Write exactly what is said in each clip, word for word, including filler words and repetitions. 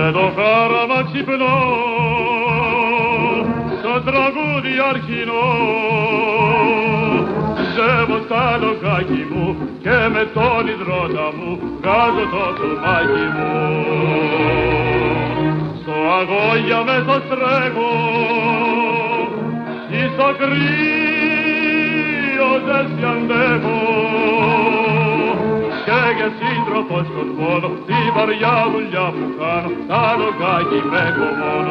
με το χάραμα ξυπνώ, το τραγούδι αρχινό. Ζεύω στα λογάκι μου και με τον υδρότα μου βγάζω το κομμάκι μου. Στο αγώγια μέσα στρέχω, ή στο κρύο ζέστη αντέχω, και για σύντροφο σκοτώνω τη βαριά δουλειά που κάνω, τα λογάκι με έχω μόνο.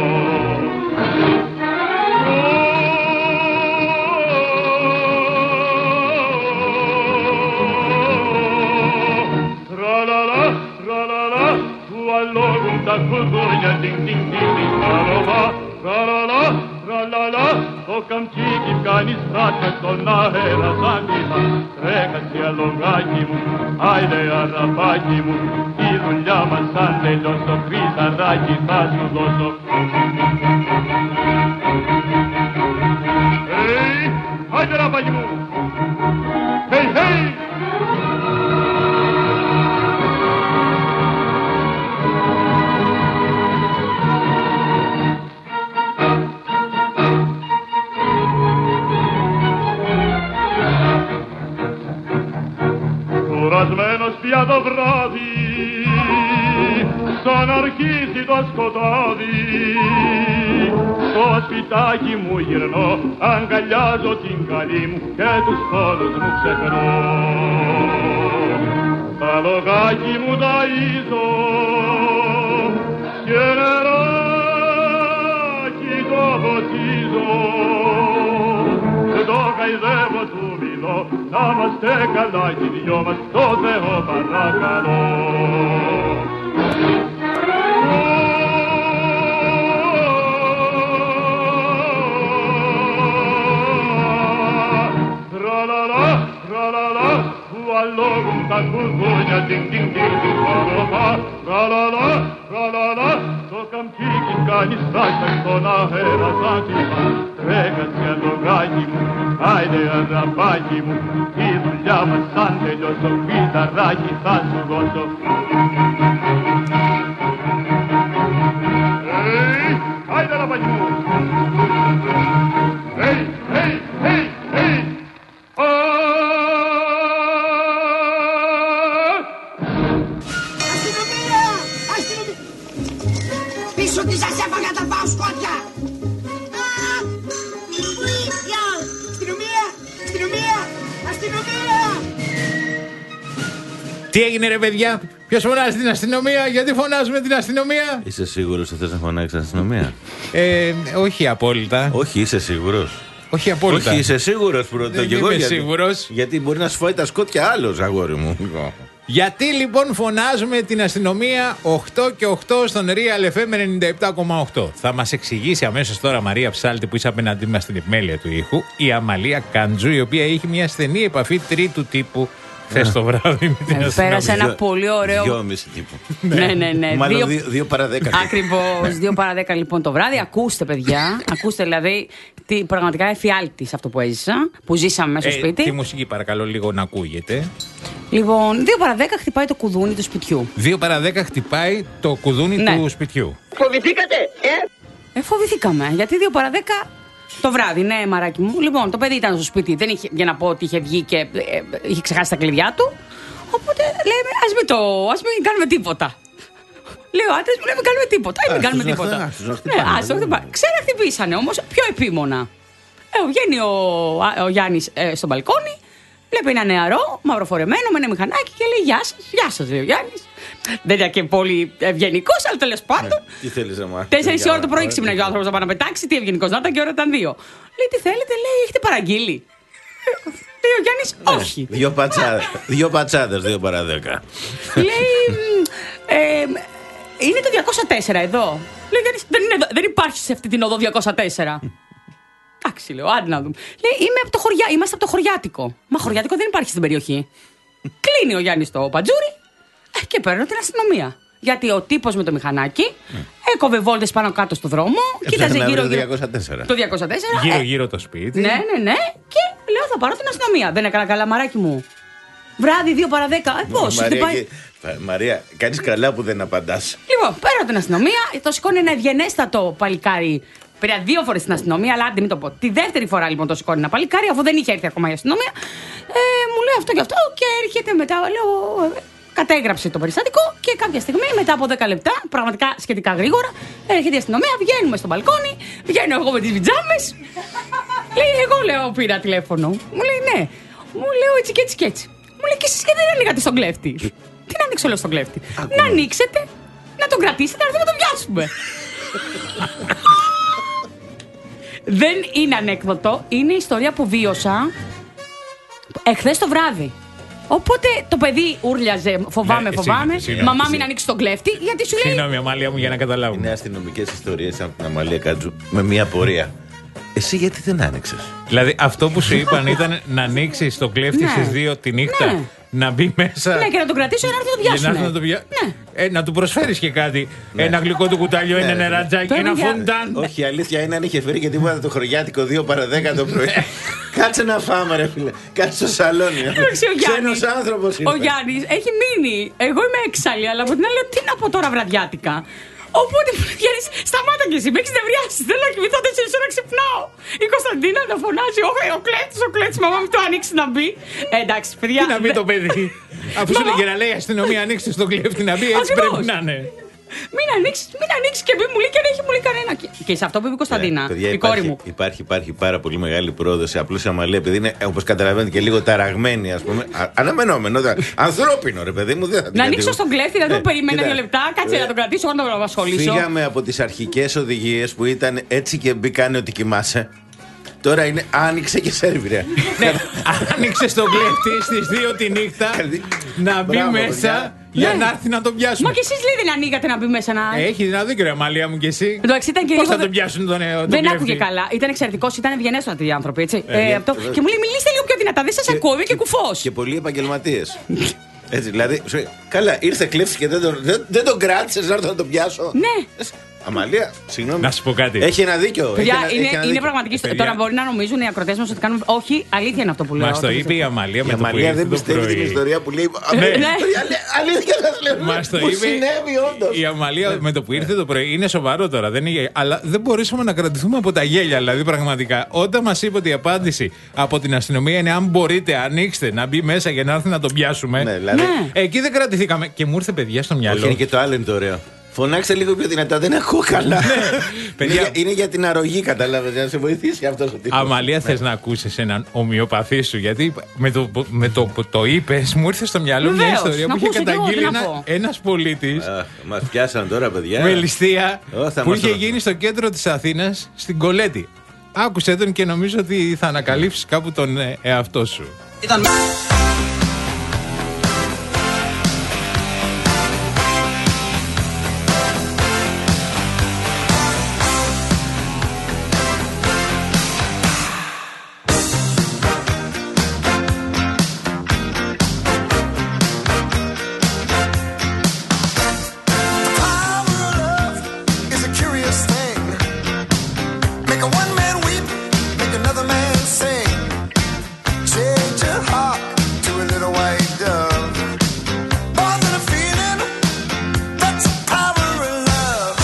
Tra-la-la, tra-la-la, tu allora un taccutoia, ding ding ding ding, tra-la-la, tra-la-la, tra-la-la, o camciki cani straccia con la era sanguina, trecasi allungati mu, aide arrabati mu, ti rugliamo sante l'osso, crisa raggi fasu l'osso. Ehi, aide arrabati mu, hei hei! Κουρασμένος πια το βράδυ, σαν αρχίσει το σκοτάδι, στο σπιτάκι μου γυρνώ, αγκαλιάζω την καλή μου και τους πόνους μου ξεχνώ. Τα λογάκι μου ταΐζω και νεράκι το ποτίζω, το καηδεύω του μιλώ, να είμαστε καλά κι δυο μας, το Θεό παρακαλώ. Tra-la-la, tra-la-la, tu allora un taccutoia, ding ding ding ding, tra-la-la, tra-la-la, tra-la-la, το καμπίκι κάνει στάχτα στον αέρα σαν τύπα. Τρέχασε αλογάκι μου, άιντε αρραπάκι μου, η δουλειά μας σαν τελειώσω, φυταράκι θα σου δώσω. Hey, άιντε αρραπάκι μου. Hey, hey, hey, hey. Αστυνομία! Αστυνομία! Πίσω τι σας έφαγα τα πάω σκότια! Βοήθεια! Αστυνομία! Αστυνομία! Αστυνομία! Τι έγινε ρε παιδιά, ποιος φωνάζει την αστυνομία, γιατί φωνάζουμε την αστυνομία? Είσαι σίγουρος ότι θες να φωνάξεις την αστυνομία? Ε, όχι απόλυτα. Όχι, είσαι σίγουρος? Όχι απόλυτα. Όχι, είσαι σίγουρος πρώτα? Δεν και εγώ είμαι γιατί, σίγουρος. γιατί μπορεί να σου φάει τα σκότια άλλος, αγόρι μου. Γιατί λοιπόν φωνάζουμε την αστυνομία οκτώ και οκτώ στον Real εφ εμ ενενήντα επτά κόμμα οκτώ. Θα μας εξηγήσει αμέσως τώρα Μαρία Ψάλτη, που είσαι απέναντί μας στην επιμέλεια του ήχου, η Αμαλία Κάντζου, η οποία είχε μια στενή επαφή τρίτου τύπου χθες το βράδυ με την αστυνομία. Πέρασε ένα πολύ ωραίο. Δυόμιση τύπου. Ναι, ναι, ναι. Μάλλον δύο, δύο παρά δέκα. Ακριβώς, δύο παρά δέκα λοιπόν το βράδυ. Ακούστε, παιδιά. Ακούστε δηλαδή. Τι, πραγματικά εφιάλτης αυτό που έζησα, που ζήσαμε μέσα στο ε, σπίτι. Τη μουσική παρακαλώ λίγο να ακούγεται. Λοιπόν, δύο παρά δέκα χτυπάει το κουδούνι του σπιτιού. δύο παρά δέκα χτυπάει το κουδούνι Ναι. του σπιτιού. Φοβηθήκατε, ε! Ε, φοβηθήκαμε. Γιατί δύο παρά δέκα το βράδυ, ναι, μαράκι μου. Λοιπόν, το παιδί ήταν στο σπίτι, δεν είχε, για να πω ότι είχε βγει και ε, ε, είχε ξεχάσει τα κλειδιά του. Οπότε λέμε, ας μην, το, ας μην κάνουμε τίποτα. Λέω, άντρες μου, λέμε, κάνουμε τίποτα. Ή μην κάνουμε τίποτα. Ναι, ας το χτυπάνε. Ξέρα χτυπήσανε όμως πιο επίμονα. Ε, βγαίνει ο, ο Γιάννης ε, στο μπαλκόνι, βλέπει ένα νεαρό, μαυροφορεμένο, με ένα μηχανάκι και λέει, γεια σας, γεια σας, λέει ο Γιάννης. Δεν ήταν και πολύ ευγενικό, αλλά τέλος πάντων. Τι θέλεις να μάθεις? Τέσσερις ώρα το πρωί ξύπναγε ο άνθρωπος να πάει να πετάξει. Τι ευγενικό να ήταν, και ώρα ήταν δύο. Λέει, τι θέλετε, λέει, έχετε παραγγείλει? Λέει ο Γιάννης, όχι. Δύο πατσάδες, δύο πατσάδες, δύο παρά δέκα. Λέει, ε, είναι το διακόσια τέσσερα εδώ. Λέει, δεν, δεν, είναι, δεν υπάρχει σε αυτή την οδό διακόσια τέσσερα. Εντάξει, λέω, άντε να δούμε. Λέει, είμαι από το χωριά, είμαστε από το χωριάτικο. Μα χωριάτικο δεν υπάρχει στην περιοχή. Κλείνει ο Γιάννης το παντζούρι ε, και παίρνω την αστυνομία. Γιατί ο τύπος με το μηχανάκι mm. έκοβε βόλτες πάνω κάτω στο δρόμο, ε, κοίταζε γύρω γύρω. διακόσια τέσσερα. Το διακόσια τέσσερα. Γύρω ε, γύρω το σπίτι. Ναι, ναι, ναι. Και λέω, θα πάρω την αστυνομία. Δεν έκανα καλά, μαράκι μου. Βράδυ, δύο παρά δέκα. Ε, πώς, Μαρία, πάει... και, Μαρία, κάνεις καλά που δεν απαντάς. Λοιπόν, πέρα από την αστυνομία, το σηκώνει ένα ευγενέστατο παλικάρι. Πήρα δύο φορές στην αστυνομία, αλλά άντε μην το πω. Τη δεύτερη φορά λοιπόν το σηκώνει ένα παλικάρι, αφού δεν είχε έρθει ακόμα η αστυνομία. Ε, μου λέει αυτό και αυτό και έρχεται μετά. Λέω, κατέγραψε το περιστατικό και κάποια στιγμή, μετά από δέκα λεπτά, πραγματικά σχετικά γρήγορα, έρχεται η αστυνομία, βγαίνουμε στο μπαλκόνι, βγαίνω εγώ με τις πιτζάμες. Λέει, εγώ λέω, πήρα τηλέφωνο. Μου λέει, ναι. Μου λέω έτσι και έτσι και έτσι. Μου λέει, και εσείς γιατί δεν ανοίγατε στον κλέφτη. Τι να ανοίξω, λέω, στον κλέφτη. Να ανοίξετε, να τον κρατήσετε, να έρθουμε να τον πιάσουμε. Δεν είναι ανέκδοτο, είναι η ιστορία που βίωσα εχθές το βράδυ. Οπότε το παιδί ούρλιαζε, φοβάμαι, Ναι, φοβάμαι. εσύ, εσύ, Μαμά, εσύ. μην ανοίξει τον κλέφτη, γιατί σου λέει. Συγγνώμη, Αμάλια μου, για να καταλάβουμε. Είναι αστυνομικές ιστορίες από την Αμαλία Κάτζου με μια πορεία. Εσύ γιατί δεν άνοιξες? Δηλαδή, αυτό που σου είπαν ήταν να ανοίξει το κλέφτη Ναι. στις δύο τη νύχτα, Ναι. να μπει μέσα. Ναι, και να τον κρατήσω για να έρθει να τον Για να πιάσουμε. έρθει να το πια- Ναι. Ε, να του προσφέρεις και κάτι. Ένα γλυκό του κουταλιό, ένα Ναι, νερατζάκι, Τώρα ένα για- φοντάν. Όχι, η αλήθεια είναι αν είχε φέρει και τίποτα το χωριάτικο δύο παρά δέκα το πρωί. Κάτσε να φάμε, ρε φίλε. Κάτσε στο σαλόνι. Εντάξει, ο Γιάννης, Ξένος άνθρωπος ο ήρθε. Γιάννης έχει μείνει. Εγώ είμαι έξαλλη, αλλά από την άλλη λέω τι να πω τώρα βραδιάτικα. Οπότε μου λέει, Γιάννης, σταμάτα κι εσύ, με έχεις νευριάσει. Θέλω να κοιμηθώ τέσσερις ώρες ξυπνάω. Η Κωνσταντίνα να φωνάζει, όχι, ο κλέφτης, ο κλέφτης, μαμά μου το ανοίξει να μπει. Ε, εντάξει, παιδιά. Τι να πει δε- το παιδί. Αφού σου Μαμά. λέει και να λέει η αστυνομία, ανοίξτε στον κλέφτη να μπει, έτσι Ακριβώς. πρέπει να είναι. Μην ανοίξει, μην ανοίξει και μην μου λέει και δεν έχει μου λέει κανένα. Και, και σε αυτό που είπε η Κωνσταντίνα, Ναι, παιδιά, η κόρη υπάρχει, μου. Υπάρχει, υπάρχει πάρα πολύ μεγάλη πρόοδο σε απλώς η Αμαλία, επειδή είναι, όπως καταλαβαίνετε, και λίγο ταραγμένη, ας πούμε. Α, αναμενόμενο. δε- Ανθρώπινο, ρε παιδί μου. Δεν θα την Να ανοίξω κατηγορώ. στον κλέφτη, να Ναι, τον περιμένω κοίτα, δύο λεπτά, κάτσε ε, να τον κρατήσω, να τον απασχολήσω. Φύγαμε από τις αρχικές οδηγίες που ήταν έτσι και μπει κάνε ότι κοιμάσαι. Τώρα είναι άνοιξε και σερβιρέ. Ναι, άνοιξε τον κλέφτη στις δύο τη νύχτα να μπει Μπράβο, μέσα παιδιά. για Ναι. να έρθει να τον πιάσουμε. Μα και εσείς λέει δεν ανοίγατε να μπει μέσα να. Έχει δυνατό, ρε Αμάλια μου, και εσύ. Εντάξει, ήταν και Πώς λίγο θα δε- τον πιάσουν τον, ε, τον Δεν κλέφτη? άκουγε καλά. Ήταν εξαιρετικό, ήταν ευγενέστατοι οι άνθρωποι, έτσι. Ε, Ε, ε, αυτό. ε, Και μου λέει, μιλήστε λίγο πιο δυνατά, δεν σα ακούω, είμαι και κουφό. Και πολλοί επαγγελματίες. Έτσι, δηλαδή, σου λέει, καλά, ήρθε κλέφτη και δεν τον, δεν, δεν τον κράτησε να έρθω να τον πιάσω. Ναι. Ε, Αμαλία, συγγνώμη. Να σου πω κάτι. Έχει ένα δίκιο. Παιδιά, έχει ένα, είναι, έχει ένα είναι δίκιο. πραγματική ιστορία. Παιδιά. Τώρα μπορεί να νομίζουν οι ακροτές μας ότι κάνουμε. Όχι, αλήθεια είναι αυτό που λέω. Μας το Το είπε η Αμαλία Η με το που Αμαλία ήρθε δεν το πιστεύει την πρωί. ιστορία που λέει. Ναι. Ναι. Παιδιά, λέ- αλήθεια σας λέω. Μας το Που είπε συνέβη όντως. η Αμαλία με το που ήρθε το πρωί. Είναι σοβαρό τώρα, δεν είναι, αλλά δεν μπορούσαμε να κρατηθούμε από τα γέλια. Δηλαδή, πραγματικά, όταν μας είπε ότι η απάντηση από την αστυνομία είναι αν μπορείτε, ανοίξτε να μπει μέσα για να έρθει να τον πιάσουμε. Ναι, δηλαδή. Ναι. Εκεί δεν κρατηθήκαμε. Και μου ήρθε παιδιά στο Όχι, μυαλό. είναι και το άλλο είναι το ωραίο. Φωνάξτε λίγο πιο δυνατά, δεν ακούω καλά. είναι, παιδιά. για, είναι για την αρρωγή, κατάλαβε, για να σε βοηθήσει αυτό ο τύπος. Αμαλία, θες να ακούσεις έναν ομοιοπαθή σου? Γιατί με το, με το που το είπες, μου ήρθε στο μυαλό μια Βεβαίως, ιστορία να που είχε ακούσω κι εγώ, καταγγείλει τι να ένα, πω. ένας πολίτης Αχ, μας πιάσαν τώρα, παιδιά. με ληστεία Ω, θα που μας είχε το- γίνει στο κέντρο της Αθήνας, στην Κολέτη. Άκουσε τον και νομίζω ότι θα ανακαλύψεις κάπου τον ε, εαυτό σου. Is a curious thing. Make a one man weep, make another man sing. Change your heart to a little white dove. More than a feeling, that's the power of love.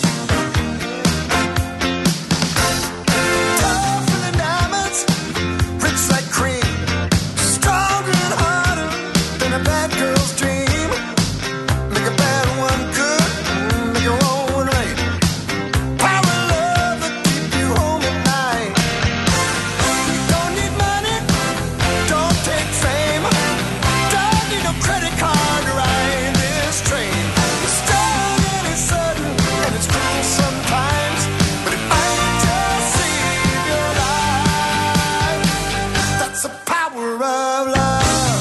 Tougher than diamonds, rich like cream. Stronger and harder than a bad girl's dream. Make a bad one good, make a wrong one right. Power of love that keep you home at night. Don't need money, don't take fame. Don't need no credit card to ride this train. It's strong and it's sudden and it's cruel sometimes, but it might just save your life. That's the power of love.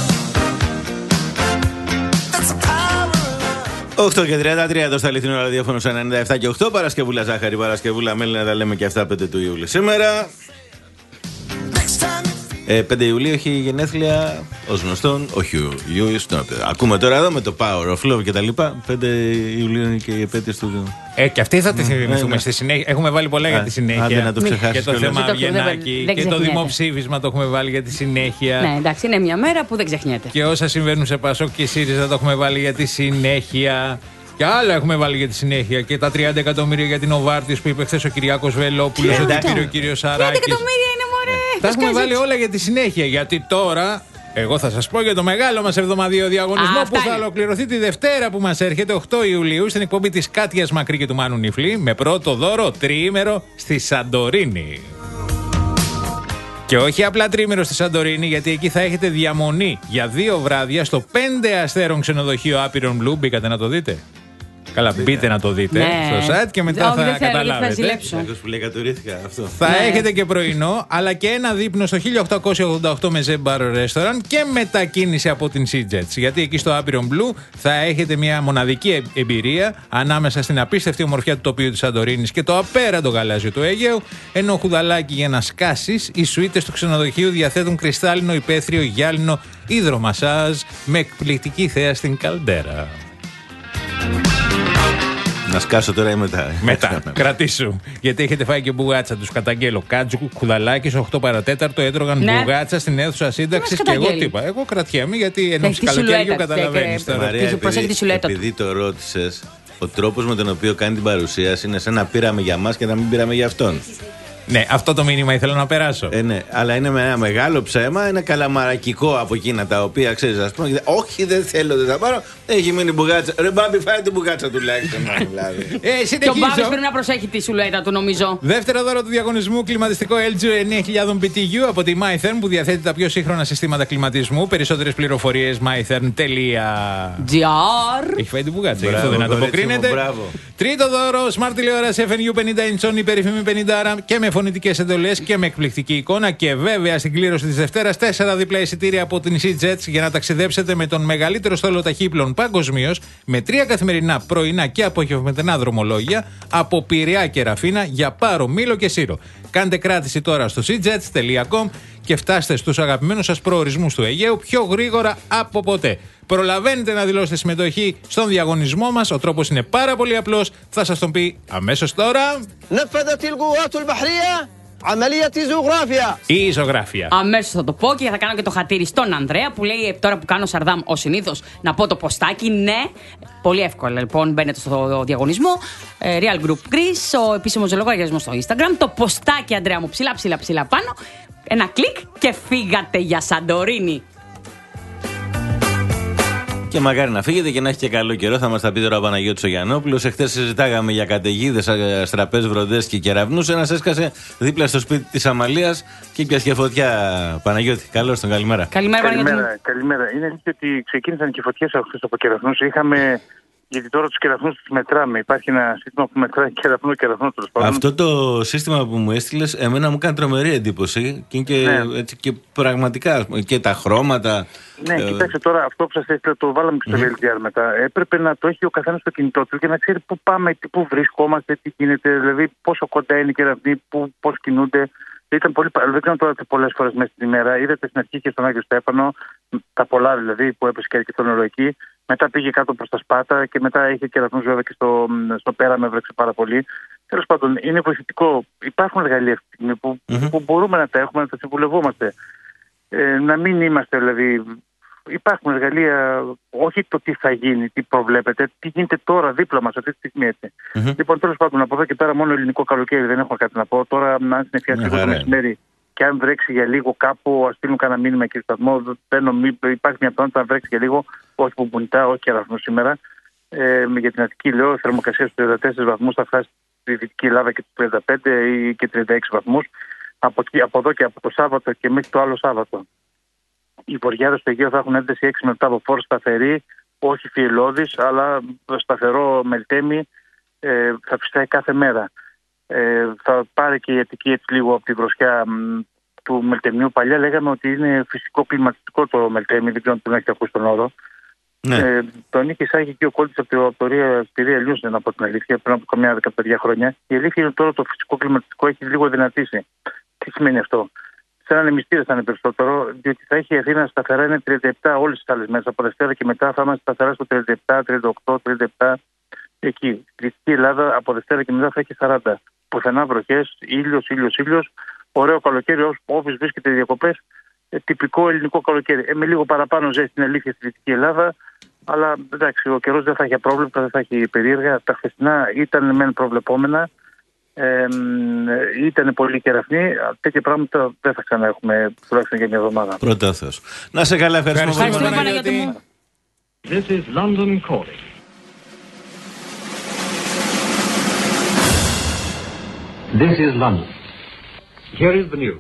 That's the power of love. οκτώ και τριάντα τρία εδώ στα αληθινό ραδιόφωνο σε ενενήντα επτά και οκτώ. Παρασκευούλα Ζάχαρη, Παρασκευούλα Μέλη, να τα λέμε και αυτά πέντε του Ιούλη σήμερα. Next time you feel Ε, πέντε Ιουλίου έχει γενέθλια, ως γνωστόν, ο Hugh Lewis. Ακούμε τώρα εδώ με το Power of Love και τα λοιπά. πέντε Ιουλίου είναι και η επέτειος του. Ε, και αυτή θα τη θυμηθούμε ναι, ναι. στη συνέχεια. Έχουμε βάλει πολλά για τη συνέχεια. Άντε να το ξεχάσεις. Και το κιόλας. θέμα Δεν το- Αυγενάκη δεν και το ξεχνιέται. δημοψήφισμα το έχουμε βάλει για τη συνέχεια. Ναι, εντάξει, είναι μια μέρα που δεν ξεχνιέται. Και όσα συμβαίνουν σε Πασόκ και ΣΥΡΙΖΑ το έχουμε βάλει για τη συνέχεια. Και άλλα έχουμε βάλει για τη συνέχεια. Και τα τριάντα εκατομμύρια για την Οβάρτης που είπε χθες ο Κυριάκος Βελόπουλος, ότι εντάξει. πήρε ο κύριος τριάντα Σαράκης. εκατομμύρια είναι μωρέ. Τα Πώς έχουμε κάνεις βάλει έτσι? όλα για τη συνέχεια. Γιατί τώρα, εγώ θα σας πω για το μεγάλο μας εβδομαδιαίο διαγωνισμό Α, που αυτά θα είναι. ολοκληρωθεί τη Δευτέρα που μας έρχεται, οκτώ Ιουλίου, στην εκπομπή της Κάτιας Μακρύ και του Μάνου Νιφλή, με πρώτο δώρο τριήμερο στη Σαντορίνη. Και όχι απλά τρίμηνο στη Σαντορίνη, γιατί εκεί θα έχετε διαμονή για δύο βράδια στο πέντε αστέρων ξενοδοχείο Άπειρον Blue. Μπήκατε να το δείτε? Καλά, μπείτε να το δείτε Ναι. στο site και μετά Όχι, θα δεν θέλω, γιατί θα καταλάβετε. ζηλέψω. Άκουσες που λέει κατουρήθηκα αυτό. Θα Ναι. έχετε και πρωινό, αλλά και ένα δείπνο στο χίλια οκτακόσια ογδόντα οκτώ με Bar Restaurant και μετακίνηση από την SeaJets. Γιατί εκεί στο Άπειρον Blue θα έχετε μια μοναδική ε- εμπειρία ανάμεσα στην απίστευτη ομορφιά του τοπίου της Σαντορίνης και το απέραντο γαλάζιο του Αιγαίου. Ενώ χουδαλάκι για να σκάσεις, οι σουίτες του ξενοδοχείου διαθέτουν κρυστάλλινο, υπαίθριο, γυάλινο υδρομασάζ με εκπληκτική θέα στην καλντέρα. Να σκάσω τώρα ή μετά. Μετά, κρατήσου. Γιατί έχετε φάει και μπουγάτσα. Του καταγγέλω. Κάτζου, κουδαλάκι, στο οκτώ παρά τέταρτο έτρωγαν Ναι. μπουγάτσα στην αίθουσα σύνταξη. μας Και εγώ τι καταγγέλει? είπα? Εγώ κρατιέμαι γιατί ενώ Έχει τη καλοκαίρι σιλουέτα, καταλαβαίνει έχει, τώρα. Μαρία, προσέχει τη σιλουέτα του. επειδή το ρώτησες, ο τρόπος με τον οποίο κάνει την παρουσίαση είναι σαν να πήραμε για μας και να μην πήραμε για αυτόν. Ναι, αυτό το μήνυμα ήθελα να περάσω. Ε, ναι, αλλά είναι με ένα μεγάλο ψέμα, ένα καλαμαρακικό από εκείνα τα οποία ξέρεις, ας πούμε. Όχι, δεν θέλω, δεν θα πάρω. Έχει μείνει μπουγάτσα. Ρε μπάμπι, φάει την μπουγάτσα τουλάχιστον. δηλαδή. Ε, Και ο Μπάμπης συνεχίζω. πρέπει να προσέχει τη σιλουέτα του, νομίζω. Δεύτερο δώρο του διαγωνισμού, κλιματιστικό ελ τζι εννιά χιλιάδες μπι τι γιου από τη MyTherm που διαθέτει τα πιο σύγχρονα συστήματα κλιματισμού. Περισσότερες πληροφορίες mytherm.gr. τζι αρ. Έχει φάει την μπουγάτσα, γι' αυτό Μπράβο, δεν κορίτσι ανταποκρίνεται. μου, μπράβο. Τρίτο δώρο, Smart τηλεόραση εφ εν γιου πενήντα inch, η περίφημη πενήντα και με φωνητικές εντολές και με εκπληκτική εικόνα. Και βέβαια στην κλήρωση της Δευτέρας, τέσσερα διπλά εισιτήρια από την SeaJets για να ταξιδέψετε με τον μεγαλύτερο στόλο ταχύπλων παγκοσμίως, με τρία καθημερινά, πρωινά και απογευματινά δρομολόγια από Πειραιά και Ραφίνα για Πάρο, Μήλο και Σύρο. Κάντε κράτηση τώρα στο seajets τελεία com και φτάστε στους αγαπημένους σας προορισμούς του Αιγαίου πιο γρήγορα από ποτέ. Προλαβαίνετε να δηλώσετε συμμετοχή στον διαγωνισμό μας. Ο τρόπος είναι πάρα πολύ απλός. Θα σας τον πει αμέσως τώρα. نفذت القوات البحرية عملية زوغرافيا. Η ζωγράφια. Αμέσως θα το πω και θα κάνω και το χατήρι στον Ανδρέα που λέει ε, τώρα που κάνω Σαρδάμ ο συνήθως να πω το ποστάκι. Ναι, πολύ εύκολα λοιπόν μπαίνετε στο διαγωνισμό. Ε, Real Group Greece, ο επίσημος λογαριασμός στο Instagram. Το ποστάκι, Ανδρέα μου, ψηλά ψηλά ψηλά πάνω. Ένα κλικ και φύγατε για Σαντορίνη. Και μακάρι να φύγετε και να έχει και καλό καιρό. Θα μας τα πει τώρα ο Παναγιώτης ο Γιαννόπουλος. Εχθές συζητάγαμε για καταιγίδες, αστραπές, βροντές και κεραυνούς. Ένας έσκασε δίπλα στο σπίτι της Αμαλίας και πιάσε φωτιά. Παναγιώτη, καλώς τον, καλημέρα. Καλημέρα, Παναγιώτη. Καλημέρα, καλημέρα. Είναι αλήθεια ότι ξεκίνησαν και φωτιές αυτές από κεραυνούς. Είχαμε, γιατί τώρα τους κεραυνούς τους μετράμε. Υπάρχει ένα σύστημα που μετράει κεραυνό, κεραυνό τέλος πάντων. Αυτό το σύστημα που μου έστειλες, εμένα μου κάνει τρομερή εντύπωση και, είναι και, Ναι. έτσι, και πραγματικά ας πούμε, και τα χρώματα. Ναι, ε, κοιτάξτε τώρα, αυτό που σας έστειλα το βάλαμε και στο βι ελ τι αρ μετά. Έπρεπε να το έχει ο καθένας στο κινητό του και να ξέρει πού πάμε, πού βρισκόμαστε, τι γίνεται, δηλαδή πόσο κοντά είναι οι κεραυνοί, πώς κινούνται. Ήταν πολύ, δεν ξέρω τώρα πολλές φορές μέσα στην ημέρα. Είδατε στην αρχή και στον Άγιο Στέφανο, τα πολλά δηλαδή που έπεσε και αρκετό νερό εκεί. Μετά πήγε κάτω προς τα Σπάτα και μετά είχε κεραυνούς βέβαια και στο, στο Πέραμο, έβρεξε πάρα πολύ. Τέλος πάντων, είναι βοηθητικό. Υπάρχουν εργαλεία αυτή τη στιγμή που, Mm-hmm. που μπορούμε να τα έχουμε, να τα συμβουλευόμαστε. Ε, να μην είμαστε δηλαδή. Υπάρχουν εργαλεία, όχι το τι θα γίνει, τι προβλέπετε, τι γίνεται τώρα δίπλα μας αυτή τη στιγμή έτσι. Mm-hmm. Λοιπόν, τέλος πάντων, από εδώ και πέρα μόνο ελληνικό καλοκαίρι δεν έχω κάτι να πω. Τώρα, αν συνεφιάσει λίγο το μεσημέρι και αν βρέξει για λίγο κάπου, α στείλουν κανένα μήνυμα εκεί στο σταθμό. Δεν νομίζω, υπάρχει μια πιθανότητα να βρέξει για λίγο, όχι μπουμπουνιτά, όχι κεραυνό σήμερα. Ε, για την Αττική, λέω, θερμοκρασία στους τριάντα τέσσερις βαθμούς, θα φτάσει στη Δυτική Ελλάδα και τους τριάντα πέντε ή και τριάντα έξι βαθμούς. Από, από εδώ και από το Σάββατο και μέχρι το άλλο Σάββατο. Οι βορειάδες στο Αιγαίο θα έχουν ένταση έξι με επτά μποφόρ σταθερή, όχι φιελώδης, αλλά σταθερό μελτέμι, ε, θα φυσάει κάθε μέρα. Ε, θα πάρει και η Αττική έτσι λίγο από τη βροσιά μ, του μελτεμιού. Παλιά λέγαμε ότι είναι φυσικό κλιματιστικό το μελτέμι, δεν ξέρω αν τον έχετε ακούσει τον όρο. Ναι. Ε, τον είχε εισάγει και ο Κόλτης από το, το Ρία, στη Ρία Λιούς, να πω την αλήθεια, πριν από καμιά δεκαπέντε χρόνια. Η αλήθεια είναι τώρα το φυσικό κλιματιστικό έχει λίγο δυνατήσει. Τι σημαίνει αυτό? σε έναν ημιστήριο θα είναι περισσότερο, διότι θα έχει η Αθήνα σταθερά είναι τριάντα επτά όλες τις άλλες μέρες. Από Δευτέρα και μετά θα είμαστε σταθερά στο τριάντα επτά, τριάντα οκτώ, τριάντα επτά. Εκεί. Η Δυτική Ελλάδα από Δευτέρα και μετά θα έχει σαράντα. Πουθενά βροχές, ήλιος, ήλιος, ήλιος. Ωραίο καλοκαίρι, όποιος βρίσκεται διακοπές. Ε, τυπικό ελληνικό καλοκαίρι. Ε, με λίγο παραπάνω ζέστη είναι αλήθεια στη Δυτική Ελλάδα. Αλλά εντάξει, ο καιρός δεν θα έχει απρόβλεπτα, δεν θα έχει περίεργα. Τα χθεσινά ήταν μεν προβλεπόμενα. Ε, ήταν πολύ κεραυνή. Τέτοια πράγματα δεν θα ξαναέχουμε τουλάχιστον για μια εβδομάδα. Πρώτα Θεός. Να σε καλά, ευχαριστούμε. Ευχαριστούμε, Παναγιώτη μου. This is London calling. This is London. Here is the news.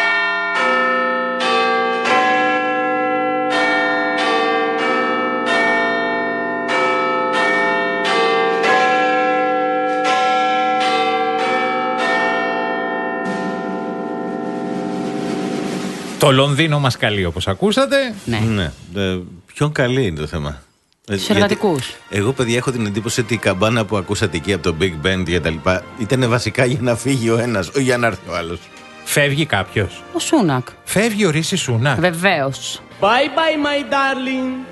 Το Λονδίνο μας καλεί, όπως ακούσατε. Ναι. Ναι. Ε, ποιον καλή είναι το θέμα. Τους εργατικούς. Εγώ, παιδιά, έχω την εντύπωση ότι η καμπάνα που ακούσατε εκεί από το Big Band και τα λοιπά ήταν βασικά για να φύγει ο ένας, όχι για να έρθει ο άλλος. Φεύγει κάποιος. Ο Σούνακ. Φεύγει ο Ρίση Σούνακ. Βεβαίως. Bye bye, my darling.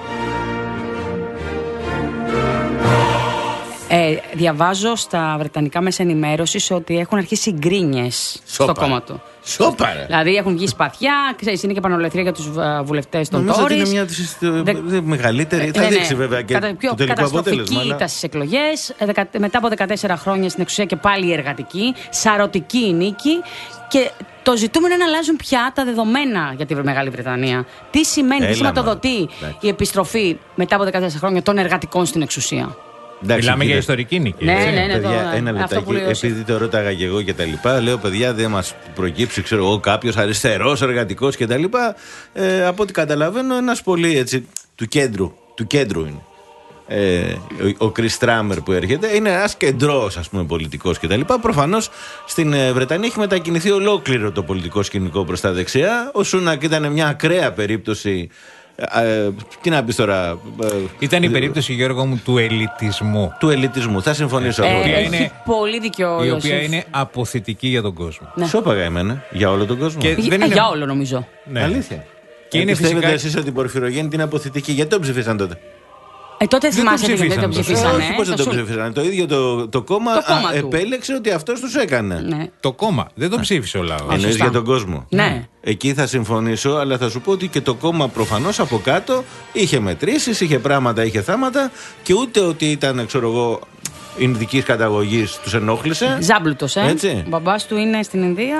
Ε, διαβάζω στα βρετανικά μέσα ενημέρωσης ότι έχουν αρχίσει γκρίνιες στο Σόπα. κόμμα του. Σόπαρα. Δηλαδή έχουν βγει σπαθιά, ξέρεις, είναι και πανολεθρία για τους βουλευτές των Νομίζω ότι είναι Tories. μια από τις Δε- ε, μεγαλύτερη. Θα Ναι, ναι. δείξει βέβαια και Κατα- πιο το τελικό αποτέλεσμα. καταστροφική αλλά- ήταν στις εκλογές. Ε, δεκα- μετά από δεκατέσσερα χρόνια στην εξουσία και πάλι η εργατική. Σαρωτική η νίκη. Και το ζητούμενο είναι να αλλάζουν πια τα δεδομένα για τη Μεγάλη Βρετανία. Τι σημαίνει, τι Έλα, σηματοδοτεί μωρέ. η επιστροφή μετά από δεκατέσσερα χρόνια των εργατικών στην εξουσία. Εντάξει, Μιλάμε για κύριε, ιστορική νίκη. Ναι, έτσι. ναι, ναι. παιδιά, το- ένα αυτό λεπτάκι, που λέει ο Ιωσήφ. επειδή το ρώταγα και εγώ και τα λοιπά, λέω παιδιά δεν μας προκύψει, ξέρω εγώ, κάποιος αριστερός, εργατικός και τα λοιπά. Ε, από ό,τι καταλαβαίνω, ένας πολύ έτσι, του κέντρου, του κέντρου είναι. Ε, ο Κρις Τράμερ που έρχεται είναι ένας κεντρός, ας πούμε, πολιτικός και τα λοιπά. Προφανώς στην ε, Βρετανία έχει μετακινηθεί ολόκληρο το πολιτικό σκηνικό προς τα δεξιά. Ο Σούνακ ήταν μια ακραία περίπτωση. Ε, τι να πεις τώρα. ε, Ήταν η ε, περίπτωση, Γιώργο μου, του ελιτισμού. του ελιτισμού. Θα συμφωνήσω. Ε, εγώ. οποία έχει είναι- πολύ δίκιο ο Η Ιωσήφ. οποία είναι αποθητική για τον κόσμο. Ναι. Σώπαγα εμένα για όλο τον κόσμο. Και Ε, δεν είναι- Για όλο νομίζω. Ναι. Αλήθεια. Και είναι πιστεύετε φυσικά- εσείς ότι η Πορφυρογέννητη είναι αποθητική. Γιατί το ψηφίσαν τότε. Ε, τότε Δεν θυμάσαι το ότι δεν το ψηφίσαν. ψηφίσανε. Όχι, πώς δεν το το Σουν- ψήφισαν. Το ίδιο το, το κόμμα, Το κόμμα α, του. επέλεξε ότι αυτός τους έκανε. Ναι. Το κόμμα. Δεν το ψήφισε ο λαός. Εννοείς σωστά. για τον κόσμο. Ναι. Εκεί θα συμφωνήσω, αλλά θα σου πω ότι και το κόμμα προφανώς από κάτω είχε μετρήσεις, είχε πράγματα, είχε θάματα και ούτε ότι ήταν, ξέρω εγώ, ινδικής καταγωγής τους ενόχλησε. Ζάμπλουτος, ε. Έτσι. Ο μπαμπάς του είναι στην Ινδία.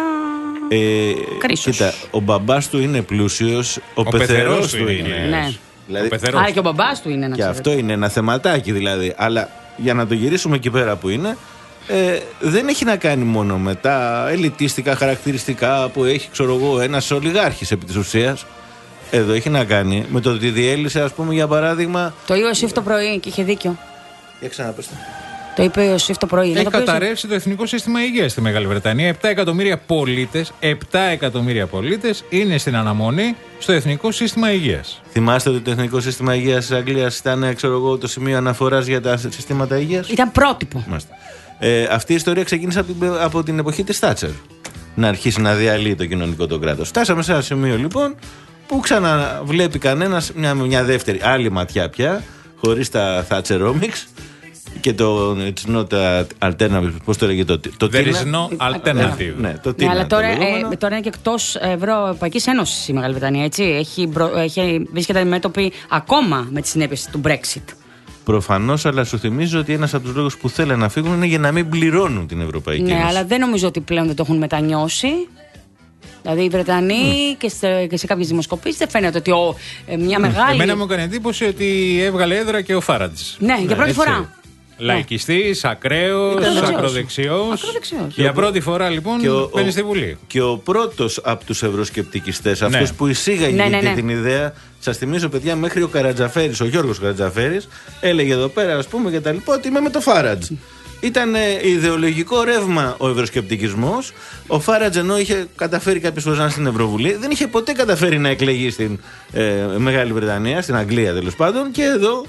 Ε, Κρίσος. κοίτα, ο μπαμπάς του είναι πλούσιος, ο, Ο πεθερός πεθερός του του είναι. είναι. Ναι. Δηλαδή, Ο πεθερός. Άρα και ο μπαμπάς του είναι, να και ξέρετε. αυτό είναι ένα θεματάκι δηλαδή. Αλλά για να το γυρίσουμε εκεί πέρα που είναι, ε, δεν έχει να κάνει μόνο με τα ελιτίστικα χαρακτηριστικά που έχει, ξέρω εγώ, ένας ολιγάρχης επί της ουσίας. Εδώ έχει να κάνει με το ότι διέλυσε, ας πούμε, για παράδειγμα. Το είπε ο Ιωσήφ το πρωί και είχε δίκιο. Για ξαναπέστε. Το είπε ο Ιωσήφ το πρωί. Να Έχει το πει ο Ιωσήφ. καταρρεύσει το Εθνικό Σύστημα Υγείας στη Μεγάλη Βρετανία. επτά εκατομμύρια πολίτες, επτά εκατομμύρια πολίτες είναι στην αναμονή στο Εθνικό Σύστημα Υγείας. Θυμάστε ότι το Εθνικό Σύστημα Υγείας της Αγγλίας ήταν, ξέρω εγώ, το σημείο αναφοράς για τα συστήματα υγείας. Ήταν πρότυπο. Μάλιστα. Ε, αυτή η ιστορία ξεκίνησε από την, από την εποχή της Θάτσερ. Να αρχίσει να διαλύει το κοινωνικό το κράτος. Φτάσαμε σε ένα σημείο λοιπόν που ξαναβλέπει κανένας μια, μια δεύτερη άλλη ματιά πια, χωρίς τα Thatcheromics και το It's not alternative, πώς το λέγεται, το, το There Tina. is no alternative. Ναι, το Ναι, Tina, αλλά τώρα, το λεγόμενο. ε, τώρα είναι και εκτός Ευρωπαϊκής Ένωσης η Μεγάλη Βρετανία, έτσι. Έχει, μπρο- έχει, βρίσκεται αντιμέτωπη ακόμα με τις συνέπειες του Brexit. Προφανώς, αλλά σου θυμίζω ότι ένας από τους λόγους που θέλουν να φύγουν είναι για να μην πληρώνουν την Ευρωπαϊκή Ναι, Ένωση. αλλά δεν νομίζω ότι πλέον δεν το έχουν μετανιώσει. Δηλαδή οι Βρετανοί και, σε, και σε κάποιες δημοσκοπήσεις δεν φαίνεται ότι ο, ε, μια μεγάλη. Εμένα μου έκανε εντύπωση ότι έβγαλε έδρα και ο Φάραντζ. Ναι, για πρώτη έτσι. φορά. Λαϊκιστής, ακραίος, Ακροδεξιός. ακροδεξιός. Ακροδεξιός. Για πρώτη φορά λοιπόν Και ο- μπαίνει ο- στη Βουλή. Και ο πρώτος από τους ευρωσκεπτικιστές, Ναι. αυτός που εισήγαγε Ναι, ναι, και ναι. την ιδέα, σας θυμίζω παιδιά, μέχρι ο Καρατζαφέρης, ο Γιώργος Καρατζαφέρης, έλεγε εδώ πέρα, ας πούμε, και τα λοιπά, ότι είμαι με το Φάραντζ. Ήταν ε, ιδεολογικό ρεύμα ο ευρωσκεπτικισμός. Ο Φάραντζ, ενώ είχε καταφέρει κάποιες φορές να είναι στην Ευρωβουλή, δεν είχε ποτέ καταφέρει να εκλεγεί στην ε, Μεγάλη Βρετανία, στην Αγγλία τέλος πάντων, και εδώ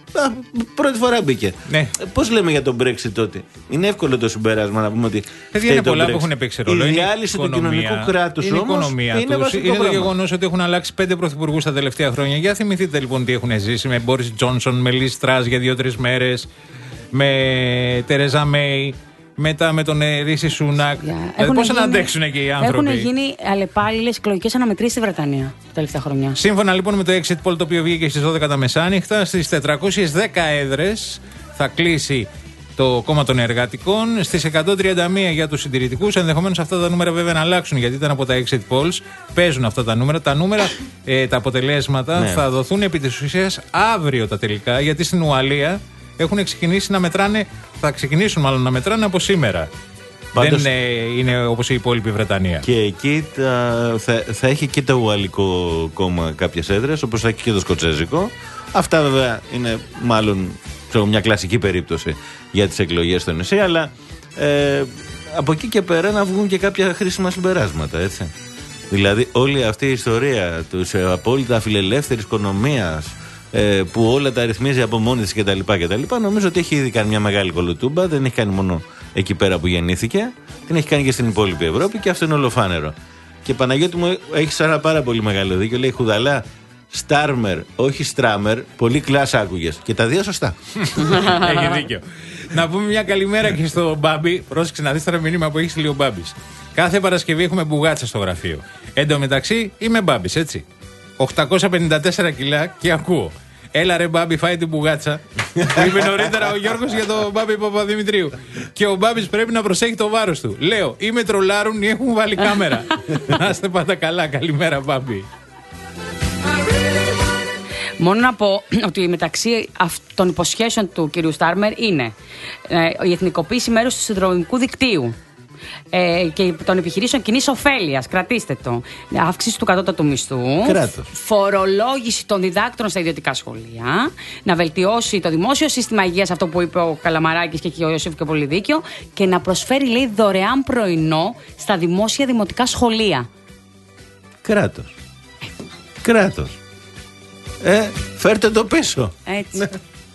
Α, πρώτη φορά μπήκε. Ναι. Πώς λέμε για τον Brexit τότε? Είναι εύκολο το συμπέρασμα να πούμε ότι. Παιδιά, είναι πολλά Brexit που έχουν παίξει ρόλο. Η είναι διάλυση του κοινωνικού κράτους όμως. Είναι η οικονομία είναι, τους. Είναι το γεγονός ότι έχουν αλλάξει πέντε πρωθυπουργούς τα τελευταία χρόνια. Για θυμηθείτε λοιπόν τι έχουν ζήσει με Μπόρις Τζόνσον, με Λις Τρας για δύο-τρεις μέρες, με Τερέζα Μέη. Μετά με τον Ρίση Σούνακ. Δηλαδή, πώς να αντέξουν εκεί οι άνθρωποι. Έχουν γίνει αλλεπάλληλες εκλογικές αναμετρήσεις στη Βρετανία τα τελευταία χρόνια. Σύμφωνα λοιπόν με το exit poll το οποίο βγήκε στις δώδεκα τα μεσάνυχτα, στις τετρακόσιες δέκα έδρες θα κλείσει το κόμμα των εργατικών, στις εκατόν τριάντα μία για τους συντηρητικούς. Ενδεχομένως αυτά τα νούμερα βέβαια να αλλάξουν, γιατί ήταν από τα exit polls. Παίζουν αυτά τα νούμερα. Τα νούμερα, ε, τα αποτελέσματα ναι. θα δοθούν επί της ουσίας αύριο τα τελικά, γιατί στην Ουαλία έχουν ξεκινήσει να μετράνε, θα ξεκινήσουν μάλλον να μετράνε από σήμερα. Πάντως, δεν είναι, είναι όπως η υπόλοιπη Βρετανία. Και εκεί τα, θα, θα έχει και το Ουαλικό κόμμα κάποιες έδρες, όπως θα έχει και το Σκοτσέζικο. Αυτά βέβαια είναι μάλλον ξέρω, μια κλασική περίπτωση για τις εκλογές στο νησί, αλλά ε, από εκεί και πέρα να βγουν και κάποια χρήσιμα συμπεράσματα, έτσι. Δηλαδή όλη αυτή η ιστορία της ε, απόλυτα φιλελεύθερης οικονομίας, που όλα τα ρυθμίζει από μόνη της κτλ. Νομίζω ότι έχει ήδη κάνει μια μεγάλη κολοτούμπα. Δεν έχει κάνει μόνο εκεί πέρα που γεννήθηκε, την έχει κάνει και στην υπόλοιπη Ευρώπη και αυτό είναι ολοφάνερο. Και Παναγιώτη μου, έχει ένα πάρα πολύ μεγάλο δίκιο. Λέει Χουδαλά, Στάρμερ, όχι Στράμερ. Πολύ κλάσσα άκουγες. Και τα δύο σωστά. Έχει δίκιο. Να πούμε μια καλημέρα και στο Μπάμπη. Πρόσεξε να δεις τώρα μήνυμα που έχει στείλει ο Μπάμπης. Κάθε Παρασκευή έχουμε μπουγάτσα στο γραφείο. Εν τω μεταξύ είμαι Μπάμπης, έτσι. οκτακόσια πενήντα τέσσερα κιλά και ακούω. Έλα ρε Μπάμπη, φάει την μπουγάτσα. Που είπε νωρίτερα ο Γιώργος για τον Μπάμπη Παπαδημητρίου. Και ο Μπάμπης πρέπει να προσέχει το βάρος του. Λέω, ή με τρολάρουν ή έχουν βάλει κάμερα. Να είστε πάντα καλά. Καλημέρα, Μπάμπη. Μόνο να πω ότι μεταξύ των υποσχέσεων του κυρίου Στάρμερ είναι ε, η εθνικοποίηση μέρους του συνδρομικού δικτύου. Ε, και των επιχειρήσεων κοινής ωφέλειας, κρατήστε το. Αύξηση του κατώτατου μισθού. Κράτος. Φορολόγηση των διδάκτρων στα ιδιωτικά σχολεία. Να βελτιώσει το δημόσιο σύστημα υγείας, αυτό που είπε ο Καλαμαράκης και ο Ιωσήφ και πολύ δίκιο. Και να προσφέρει, λέει, δωρεάν πρωινό στα δημόσια δημοτικά σχολεία. Κράτος. Κράτος. Ε, φέρτε το πίσω. Έτσι.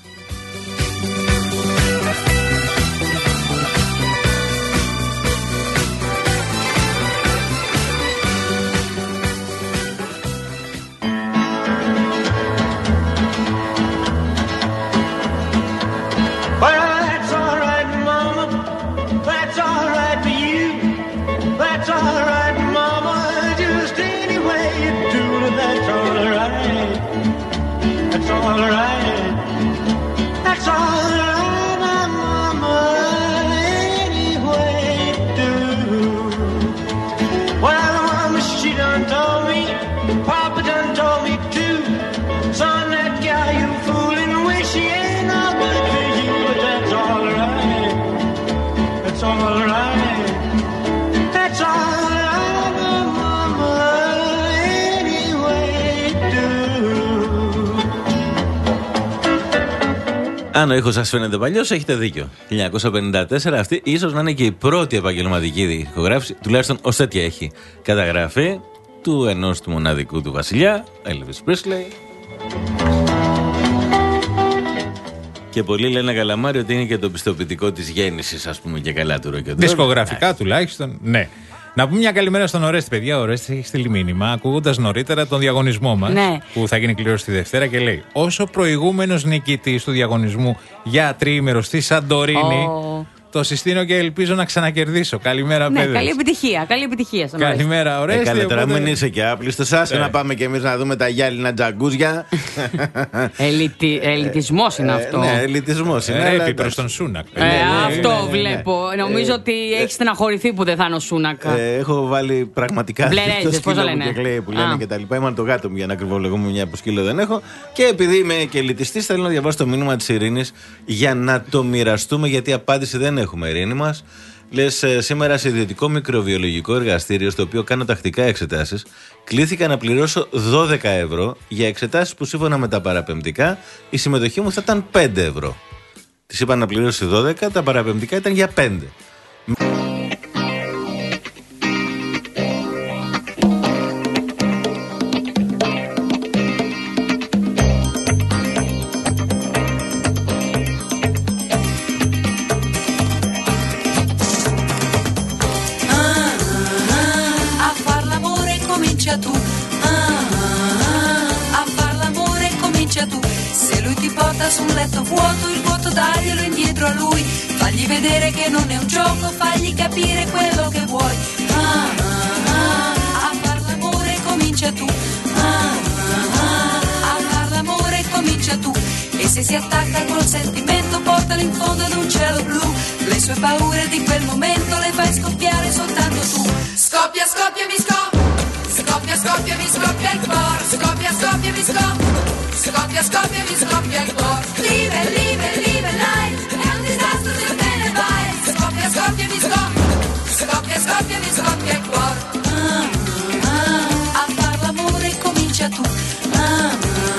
Αν ο ήχος σας φαίνεται παλιός, έχετε δίκιο. χίλια εννιακόσια πενήντα τέσσερα αυτή ίσως να είναι και η πρώτη επαγγελματική δισκογράφηση, τουλάχιστον ως τέτοια έχει καταγραφεί, του ενός του μοναδικού του βασιλιά, Elvis Presley. Και πολλοί λένε Καλαμάρι ότι είναι και το πιστοποιητικό της γέννησης, ας πούμε, και καλά του ροκεντρόλ. Δισκογραφικά τουλάχιστον, ναι. Να πούμε μια καλημέρα στον Ορέστη, παιδιά. Ο Ορέστης έχει στείλει μήνυμα, ακούγοντας νωρίτερα τον διαγωνισμό μας, ναι. που θα γίνει κλήρωση τη Δευτέρα και λέει: όσο προηγούμενος νικητής του διαγωνισμού για τριήμερο στη Σαντορίνη, oh. το συστήνω και ελπίζω να ξανακερδίσω. Καλημέρα, ναι, παιδες. Καλή επιτυχία. Καλή επιτυχία στον Ορέστη. Καλημέρα, Ορέστη. Ε, καλά, τώρα οπότε... μην είσαι και άπλιστος. Άσε να πάμε κι εμείς να δούμε τα γυάλινα τζαγκούζια. Ελιτι... Ελιτισμός είναι αυτό. Ναι, ελιτισμός είναι. Ρέπει προς τον Σούνακ. Ε, αυτό βλέπω. Νομίζω ότι έχει στεναχωρηθεί που δεν θα είναι ο Σούνακ. Έχω βάλει πραγματικά μπλερέζες, πώς το λένε. που λένε και τα λοιπά. Είμαι το γάτο μου για να κρυβολογούμε μια που σκύλο δεν έχω. Και επειδή είμαι και ελιτιστής, θέλω να διαβάσω το μήνυμα της Ειρήνης για να το μοιραστούμε, γιατί απάντηση δεν έχουμε, Ειρήνη μας. Λες, σήμερα σε ιδιωτικό μικροβιολογικό εργαστήριο, στο οποίο κάνω τακτικά εξετάσεις, κλήθηκα να πληρώσω δώδεκα ευρώ για εξετάσεις που σύμφωνα με τα παραπεμπτικά η συμμετοχή μου θα ήταν πέντε ευρώ. Της είπα να πληρώσει δώδεκα, τα παραπεμπτικά ήταν για πέντε. vuoto, il vuoto daglielo indietro a lui. Fagli vedere che non è un gioco, fagli capire quello che vuoi. Ah, ah, ah, a far l'amore comincia tu. Ah, ah, ah, a far l'amore comincia tu. E se si attacca col sentimento portalo in fondo ad un cielo blu. Le sue paure di quel momento le fai scoppiare soltanto tu. Scoppia, scoppia, mi scoppia. Scoppia, scoppia, mi scoppia il cuore. Scoppia, scoppia, mi scoppia. Scoppia, scoppia, mi scoppia il cuore. Live, live, live life. È un disastro se te ne vai. Scoppia, scoppia, mi scoppia. Scoppia, scoppia, mi scoppia il cuore. Ah, ah, a far l'amore comincia tu. Ah,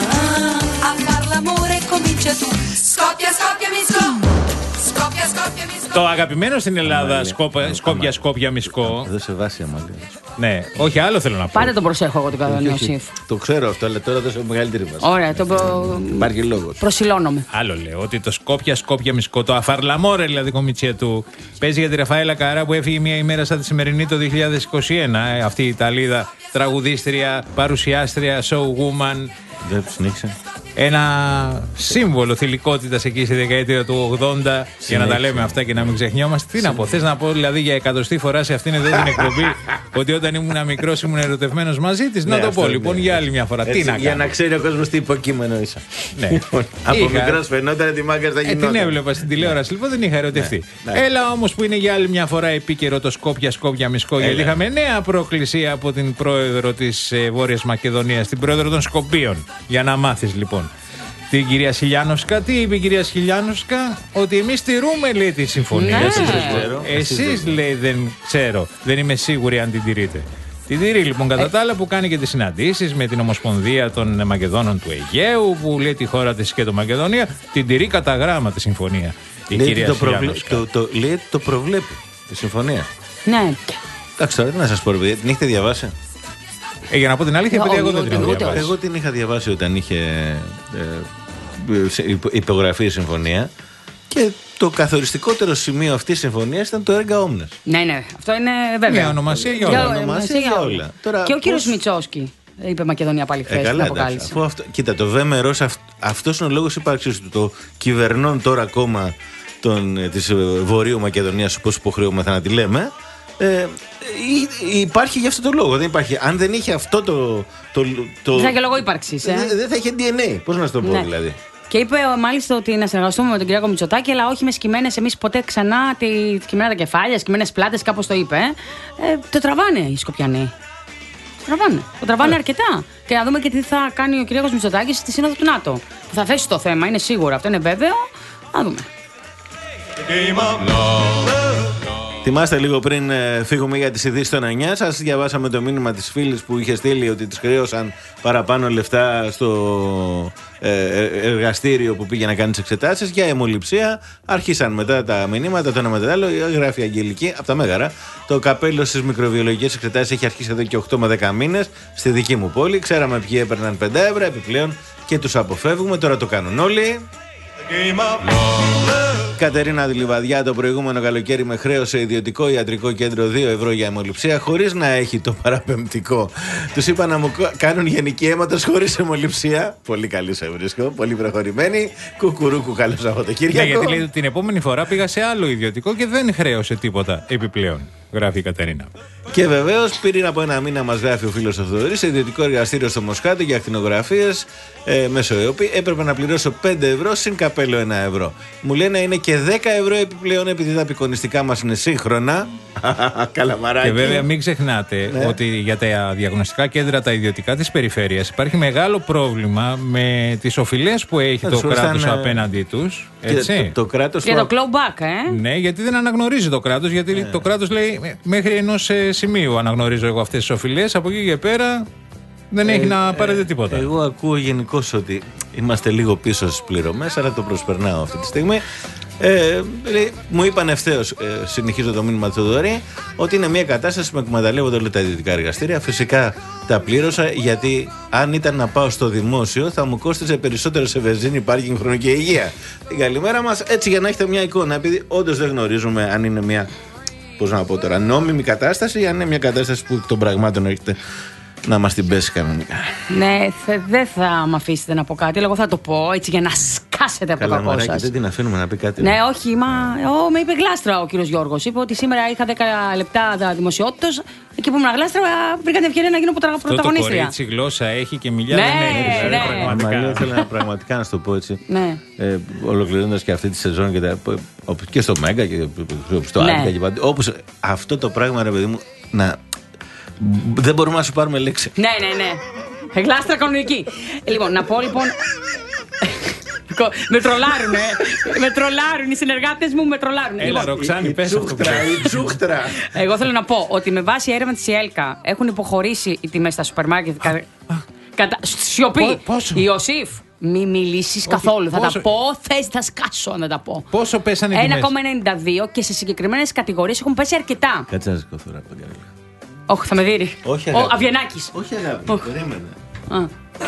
ah, a far l'amore comincia tu. Scoppia, scoppia, mi scoppia. Scoppia, scoppia, mi scoppia. Το αγαπημένο στην Ελλάδα, σκόπια, σκόπια, σκόπια, μισκό. Εδώ σε βάση αμαλία. Ναι, όχι, άλλο θέλω να πω. Πάντα τον προσέχω εγώ τον κανονιό Σιφ. Το ξέρω αυτό, αλλά τώρα δώσε μεγαλύτερη βάση. Ωραία, το προ... Υπάρχει λόγος. προσιλώνομαι. Άλλο λέω, ότι το Σκόπια, Σκόπια, Μισκό, το Αφαρλαμόρε δηλαδή κομιτσία του, παίζει για τη Ραφαέλα Καρά που έφυγε μια ημέρα σαν τη σημερινή το δύο χιλιάδες είκοσι ένα. Ε, αυτή η Ιταλίδα τραγουδίστρια, παρουσιάστρια, showwoman. Δεν συνέχισε. Ένα σύμβολο θηλυκότητας εκεί στη δεκαετία του ογδόντα. Για να τα λέμε αυτά και να μην ξεχνιόμαστε. Τι να πω, θες να πω δηλαδή για εκατοστή φορά σε αυτήν εδώ την εκπομπή ότι όταν ήμουν μικρός ήμουν ερωτευμένος μαζί της? Να το πω λοιπόν για άλλη μια φορά. Τι να κάνω. Για να ξέρει ο κόσμος τι υποκείμενο είσαι. Ναι. Από μικρός φαινόταν ότι μάγκας θα γινόταν. Την έβλεπα στην τηλεόραση λοιπόν, δεν είχα ερωτευτεί. Έλα όμως που είναι για άλλη μια φορά επίκαιρο το Σκόπια, Σκόπια, Μισκό. Γιατί είχαμε νέα πρόκληση από την πρόεδρο της Βόρειας Μακεδονίας, την πρόεδρο των Σκοπίων. Για να μάθεις λοιπόν. Την κυρία Σιλιάνοφσκα, τι είπε η κυρία Σιλιάνοφσκα? Ότι εμείς τηρούμε, λέει, τη συμφωνία. Ναι. Εσείς, λέει, δεν ξέρω, δεν είμαι σίγουρη αν την τηρείτε. Την τηρεί λοιπόν κατά τα άλλα, που κάνει και τις συναντήσεις με την Ομοσπονδία των Μακεδόνων του Αιγαίου, που λέει τη χώρα της και το Μακεδονία, την τηρεί κατά γράμμα τη συμφωνία. Η λέει κυρία το, προβλέ... Σιλιάνοφσκα. το, το, λέει το προβλέπει τη συμφωνία. Ναι. Εντάξει, τώρα τι να σας πω, την έχετε διαβάσει? Ε, για να πω την αλήθεια, επειδή εγώ δεν την έχω διαβάσει. Εγώ την είχα διαβάσει όταν είχε ε, υπογραφεί η συμφωνία και το καθοριστικότερο σημείο αυτής της συμφωνίας ήταν το έργα Όμνες. Ναι, ναι, αυτό είναι βέβαια. Μια ονομασία για όλα. Για ονομασία για όλα. Τώρα, και ο κύριος πώς... Μητσόσκι είπε Μακεδονία πάλι χθες Ε, στην καλά, αποκάλυψη. αφού αυτό, κοίτα, το Βέμερος, αυ, αυτός είναι ο λόγος ύπαρξης του. Το κυβερνών τώρα ακόμα των, ε, της Βορείου Μακεδονίας, όπως υποχρεούμεθα να τη λέμε, ε, υπάρχει για αυτό το λόγο. Δεν υπάρχει. Αν δεν είχε αυτό το. το, το δεν θα είχε λόγο ύπαρξης. Ε? Δεν θα είχε ντι εν έι. Πώς να σου το πω, ναι. δηλαδή. Και είπε μάλιστα ότι να συνεργαστούμε με τον Κυριάκο Μητσοτάκη, αλλά όχι με σκυμμένες εμείς ποτέ ξανά, τη, σκυμμένα τα κεφάλια, σκυμμένες πλάτες, κάπως το είπε. Ε, το τραβάνε οι Σκοπιανοί. Το τραβάνε. Το τραβάνε αρκετά. Και να δούμε και τι θα κάνει ο Κυριάκος Μητσοτάκης στη Σύνοδο του ΝΑΤΟ. Που θα θέσει το θέμα, είναι σίγουρο. Αυτό είναι βέβαιο. Να δούμε. Θυμάστε λίγο πριν ε, φύγουμε για τις ειδήσεις των εννιά, σας διαβάσαμε το μήνυμα της φίλης που είχε στείλει ότι της χρέωσαν παραπάνω λεφτά στο ε, εργαστήριο που πήγε να κάνει τις εξετάσεις για αιμοληψία. Αρχίσαν μετά τα μηνύματα, το ένα μετά το άλλο. Γράφει η Αγγελική από τα Μέγαρα. Το καπέλο στις μικροβιολογικές εξετάσεις έχει αρχίσει εδώ και οκτώ με δέκα μήνες στη δική μου πόλη. Ξέραμε ποιοι έπαιρναν πέντε ευρώ επιπλέον και τους αποφεύγουμε. Τώρα το κάνουν όλοι. Κατερίνα Λιβαδιά το προηγούμενο καλοκαίρι με χρέωσε ιδιωτικό ιατρικό κέντρο δύο ευρώ για αιμοληψία χωρίς να έχει το παραπεμπτικό. Τους είπα να μου κάνουν γενική αίματος χωρίς αιμοληψία. Πολύ καλή σε βρίσκω, πολύ προχωρημένη. Κουκουρούκου, καλό Σαββατοκύριακο. Ναι, γιατί λέει την επόμενη φορά πήγα σε άλλο ιδιωτικό και δεν χρέωσε τίποτα επιπλέον. Γράφει η Κατερίνα. Και βεβαίως πριν από ένα μήνα μας γράφει ο φίλος ο Θοδωρής, σε ιδιωτικό εργαστήριο στο Μοσχάτο για ακτινογραφίες ε, μέσω ΕΟΠΗ έπρεπε να πληρώσω πέντε ευρώ συν καπέλο ένα ευρώ. Μου λένε είναι και δέκα ευρώ επιπλέον επειδή τα απεικονιστικά μας είναι σύγχρονα. Καλαμαράκι. Και βέβαια μην ξεχνάτε ναι. ότι για τα διαγνωστικά κέντρα τα ιδιωτικά της περιφέρειας υπάρχει μεγάλο πρόβλημα με τις οφειλές που έχει το κράτος ήταν, απέναντί τους. Έτσι. Και το, το κράτος και το clawback, ε. Ναι, γιατί δεν αναγνωρίζει το κράτος, γιατί ναι. το κράτος λέει μέχρι ενός ε, σημείου αναγνωρίζω εγώ αυτές τις οφειλές, από εκεί και πέρα δεν ε, έχει να πάρετε ε, τίποτα. Εγώ ακούω γενικώς ότι είμαστε λίγο πίσω στις πληρωμές, αλλά το προσπερνάω αυτή τη στιγμή. Ε, μου είπαν ευθέως, ε, συνεχίζω το μήνυμα του Θοδωρή, ότι είναι μια κατάσταση που με εκμεταλλεύονται όλα τα ιδιωτικά εργαστήρια. Φυσικά τα πλήρωσα, γιατί αν ήταν να πάω στο δημόσιο θα μου κόστιζε περισσότερο σε βενζίνη, πάρκινγκ, χρόνο και υγεία. Την καλημέρα μας, έτσι για να έχετε μια εικόνα, επειδή όντως δεν γνωρίζουμε αν είναι μια, πώς να πω τώρα, νόμιμη κατάσταση ή αν είναι μια κατάσταση που των πραγμάτων έχετε να μας την πέσει κανονικά. Ναι, δεν θα μ' αφήσετε να πω κάτι. Εγώ θα το πω έτσι για να σκάσετε από το κακό σας. Δεν την αφήνουμε να πει κάτι. Ναι, όχι, μα ο, με είπε γλάστρα ο κύριος Γιώργος. Είπε ότι σήμερα είχα δέκα λεπτά δημοσιότητας. Εκεί που ήμουν γλάστρα, βρήκα την ευκαιρία να γίνω πρωταγωνίστρια. Το κορίτσι γλώσσα έχει και μιλιά ναι, δεν έχει. Ναι, πραγματικά. Μαλία, ήθελα πραγματικά να σου το πω έτσι. Ναι. Ε, Ολοκληρώνοντας και αυτή τη σεζόν και, τα, και στο Μέγκα και στο ναι. Άλικα και πάντα. Όπως αυτό το πράγμα, ρε παιδί μου, να. Δεν μπορούμε να σου πάρουμε λέξη. Ναι, ναι, ναι. Γλάστρα κανονική. Λοιπόν, να πω λοιπόν. Με τρολάρουνε. Με τρολάρουν. Οι συνεργάτες μου με τρολάρουν. Έλα, λοιπόν, Ροξάνη, πες αυτό που τσούχτρα. Εγώ θέλω να πω ότι με βάση έρευνα της ΕΛΚΑ έχουν υποχωρήσει οι τιμές στα σούπερ μάρκετ. Κατά. Σιωπή. Ιωσήφ. Μη μιλήσεις καθόλου. Θα τα πω. Θες, θα σκάσω αν δεν τα πω. Πόσο πέσανε οι τιμές? ένα κόμμα ενενήντα δύο και σε συγκεκριμένες κατηγορίες έχουν πέσει αρκετά. Κάτσε να σηκωθώ, ρε Παγκαρέλα. Όχι, θα με δει. Όχι, αγάπη. Ο Αβιενάκης. Όχι, αγάπη. Περίμενε. Α.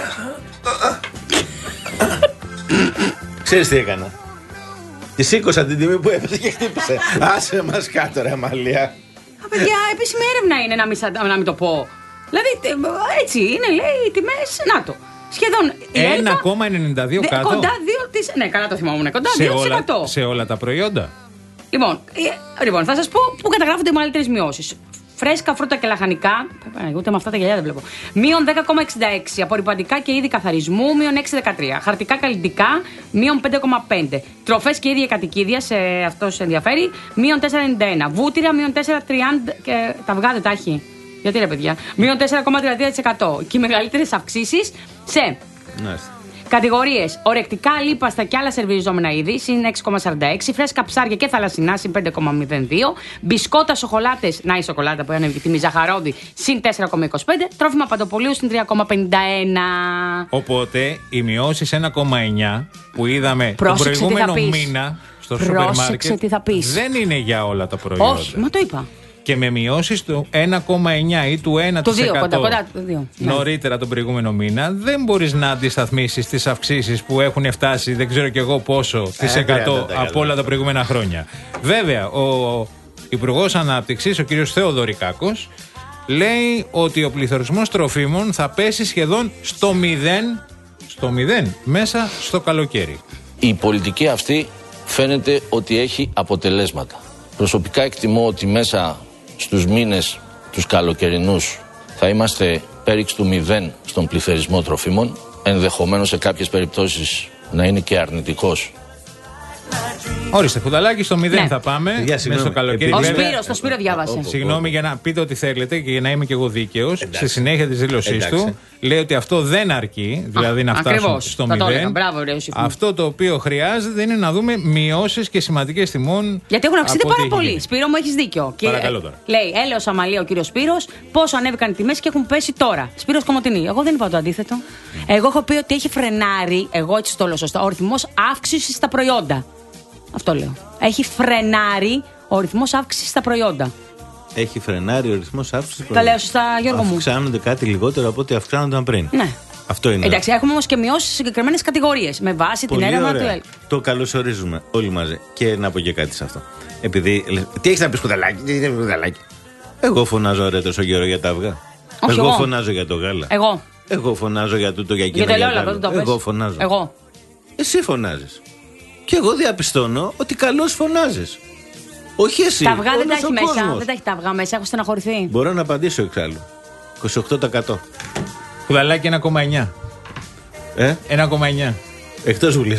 Ξέρεις τι έκανα? Τη σήκωσα την τιμή που έπεσε και χτύπησε. Άσε μας κάτω, ρε Αμαλία. Α, παιδιά, επίσημη έρευνα είναι να μην, σα- να μην το πω. Δηλαδή, έτσι είναι, λέει, οι τιμές. Να το. Σχεδόν. ένα κόμμα ενενήντα δύο κάτω. Κοντά δύο τοις εκατό. Ναι, καλά το θυμόμουν. Κοντά σε, δύο τοις εκατό. όλα, σε όλα τα προϊόντα. Λοιπόν, ε, λοιπόν, θα σας πω πού καταγράφονται οι μεγαλύτερες μειώσεις. Φρέσκα φρούτα και λαχανικά, ούτε με αυτά τα γυαλιά δεν βλέπω. Μείον δέκα κόμμα εξήντα έξι. Απορριπαντικά και είδη καθαρισμού, μείον έξι κόμμα δεκατρία. Χαρτικά καλλιτικά, μείον πέντε κόμμα πέντε. Τροφές και ίδια κατοικίδια, σε αυτό σε ενδιαφέρει, μείον τέσσερα κόμμα ενενήντα ένα. Βούτυρα, μείον τέσσερα κόμμα τριάντα. Και τα βγάδε τα έχει. Γιατί ρε παιδιά. Μείον τέσσερα κόμμα τριάντα τρία τοις εκατό. Και οι μεγαλύτερες αυξήσεις σε. Νάστε. Κατηγορίες: ορεκτικά, λίπαστα και άλλα σερβιριζόμενα είδη, συν έξι κόμμα σαράντα έξι. Φρέσκα ψάρια και θαλασσινά, συν πέντε κόμμα μηδέν δύο. Μπισκότα, σοκολάτες, να η σοκολάτα που είναι η τιμή ζαχαρόδι, συν τέσσερα κόμμα είκοσι πέντε. Τρόφιμα παντοπολίου, συν τρία κόμμα πενήντα ένα. Οπότε οι μειώσεις ένα κόμμα εννιά που είδαμε Πρόσεξε τον προηγούμενο μήνα στο σούπερ μάρκετ δεν είναι για όλα τα προϊόντα. Όχι, μα το είπα. Και με μειώσεις του ένα κόμμα εννιά ή του ένα τοις εκατό κοντά, κοντά, το δύο. νωρίτερα τον προηγούμενο μήνα, δεν μπορείς να αντισταθμίσεις τις αυξήσεις που έχουν φτάσει δεν ξέρω κι εγώ πόσο τις εκατό από όλα τα προηγούμενα χρόνια. Βέβαια, ο Υπουργός Ανάπτυξης, ο κ. Θεοδωρικάκος, λέει ότι ο πληθωρισμός τροφίμων θα πέσει σχεδόν στο μηδέν, στο μηδέν μέσα στο καλοκαίρι. Η πολιτική αυτή φαίνεται ότι έχει αποτελέσματα. Προσωπικά εκτιμώ ότι μέσα στους μήνες τους καλοκαιρινούς θα είμαστε πέριξ του μηδέν στον πληθωρισμό τροφίμων, ενδεχομένως σε κάποιες περιπτώσεις να είναι και αρνητικός. Όριστε, Χουδαλάκη, στο μηδέν Ναι. θα πάμε μέσα στο καλοκαίρι. Ο Βέβαια, Σπύρος, το Σπύρο διάβασε. Συγγνώμη για να πείτε ό,τι θέλετε και για να είμαι και εγώ δίκαιος. Στη συνέχεια της δήλωσής του λέει ότι αυτό δεν αρκεί, δηλαδή Α, να φτάσουν ακριβώς. στο Θα το έλεγα. μηδέν. Μπράβο, ρε, Ιωσήφ. Αυτό το οποίο χρειάζεται είναι να δούμε μειώσεις και σημαντικές τιμών. Γιατί έχουν αυξηθεί από ό,τι πάρα έχει πολύ. γίνει. Σπύρο μου, έχεις δίκιο. Παρακαλώ τώρα. Λέει, έλεος Αμαλία ο κύριος Σπύρος, πόσο ανέβηκαν οι τιμές και έχουν πέσει τώρα. Σπύρος Κομωτινή. Εγώ δεν είπα το αντίθετο. Εγώ έχω πει ότι έχει φρενάρει, εγώ έτσι το λέω σωστά, ο ρυθμός αύξησης στα προϊόντα. Αυτό λέω. Έχει φρενάρει ο ρυθμός αύξησης στα προϊόντα. Έχει φρενάρει ο ρυθμός αύξησης. Τα λέω σωστά, Γιώργο μου. Αυξάνονται κάτι λιγότερο από ό,τι αυξάνονταν πριν. Ναι. Αυτό είναι. Εντάξει, έχουμε όμως και μειώσει σε συγκεκριμένες κατηγορίες με βάση Πολύ την έρευνα ωραία. του ΕΛΚ. Το καλωσορίζουμε όλοι μαζί. Και να πω και κάτι σε αυτό. Επειδή. Τι έχεις να πεις, Κουδαλάκη, τι έχεις να πεις, Κουδαλάκη. Εγώ φωνάζω ρε τόσο καιρό για τα αυγά. Όχι, εγώ εγώ. φωνάζω για το γάλα. Εγώ. Εγώ φωνάζω για τούτο, για εκείνο. Για το για ελαιόλαδο, άλλο. δεν το πες. Εγώ φωνάζω. Εγώ. Εσύ φωνάζεις. Και εγώ διαπιστώνω ότι καλώς φωνάζεις. Όχι εσύ. Τα αυγά δεν όλος τα έχει ο μέσα. κόσμος. Δεν τα έχει τα αυγά μέσα. Έχω στεναχωρηθεί. Μπορώ να απαντήσω εξάλλου. είκοσι οκτώ τοις εκατό. Χουδαλάκη ένα κόμμα εννιά. Ε? ένα κόμμα εννιά. Εκτός βουλής.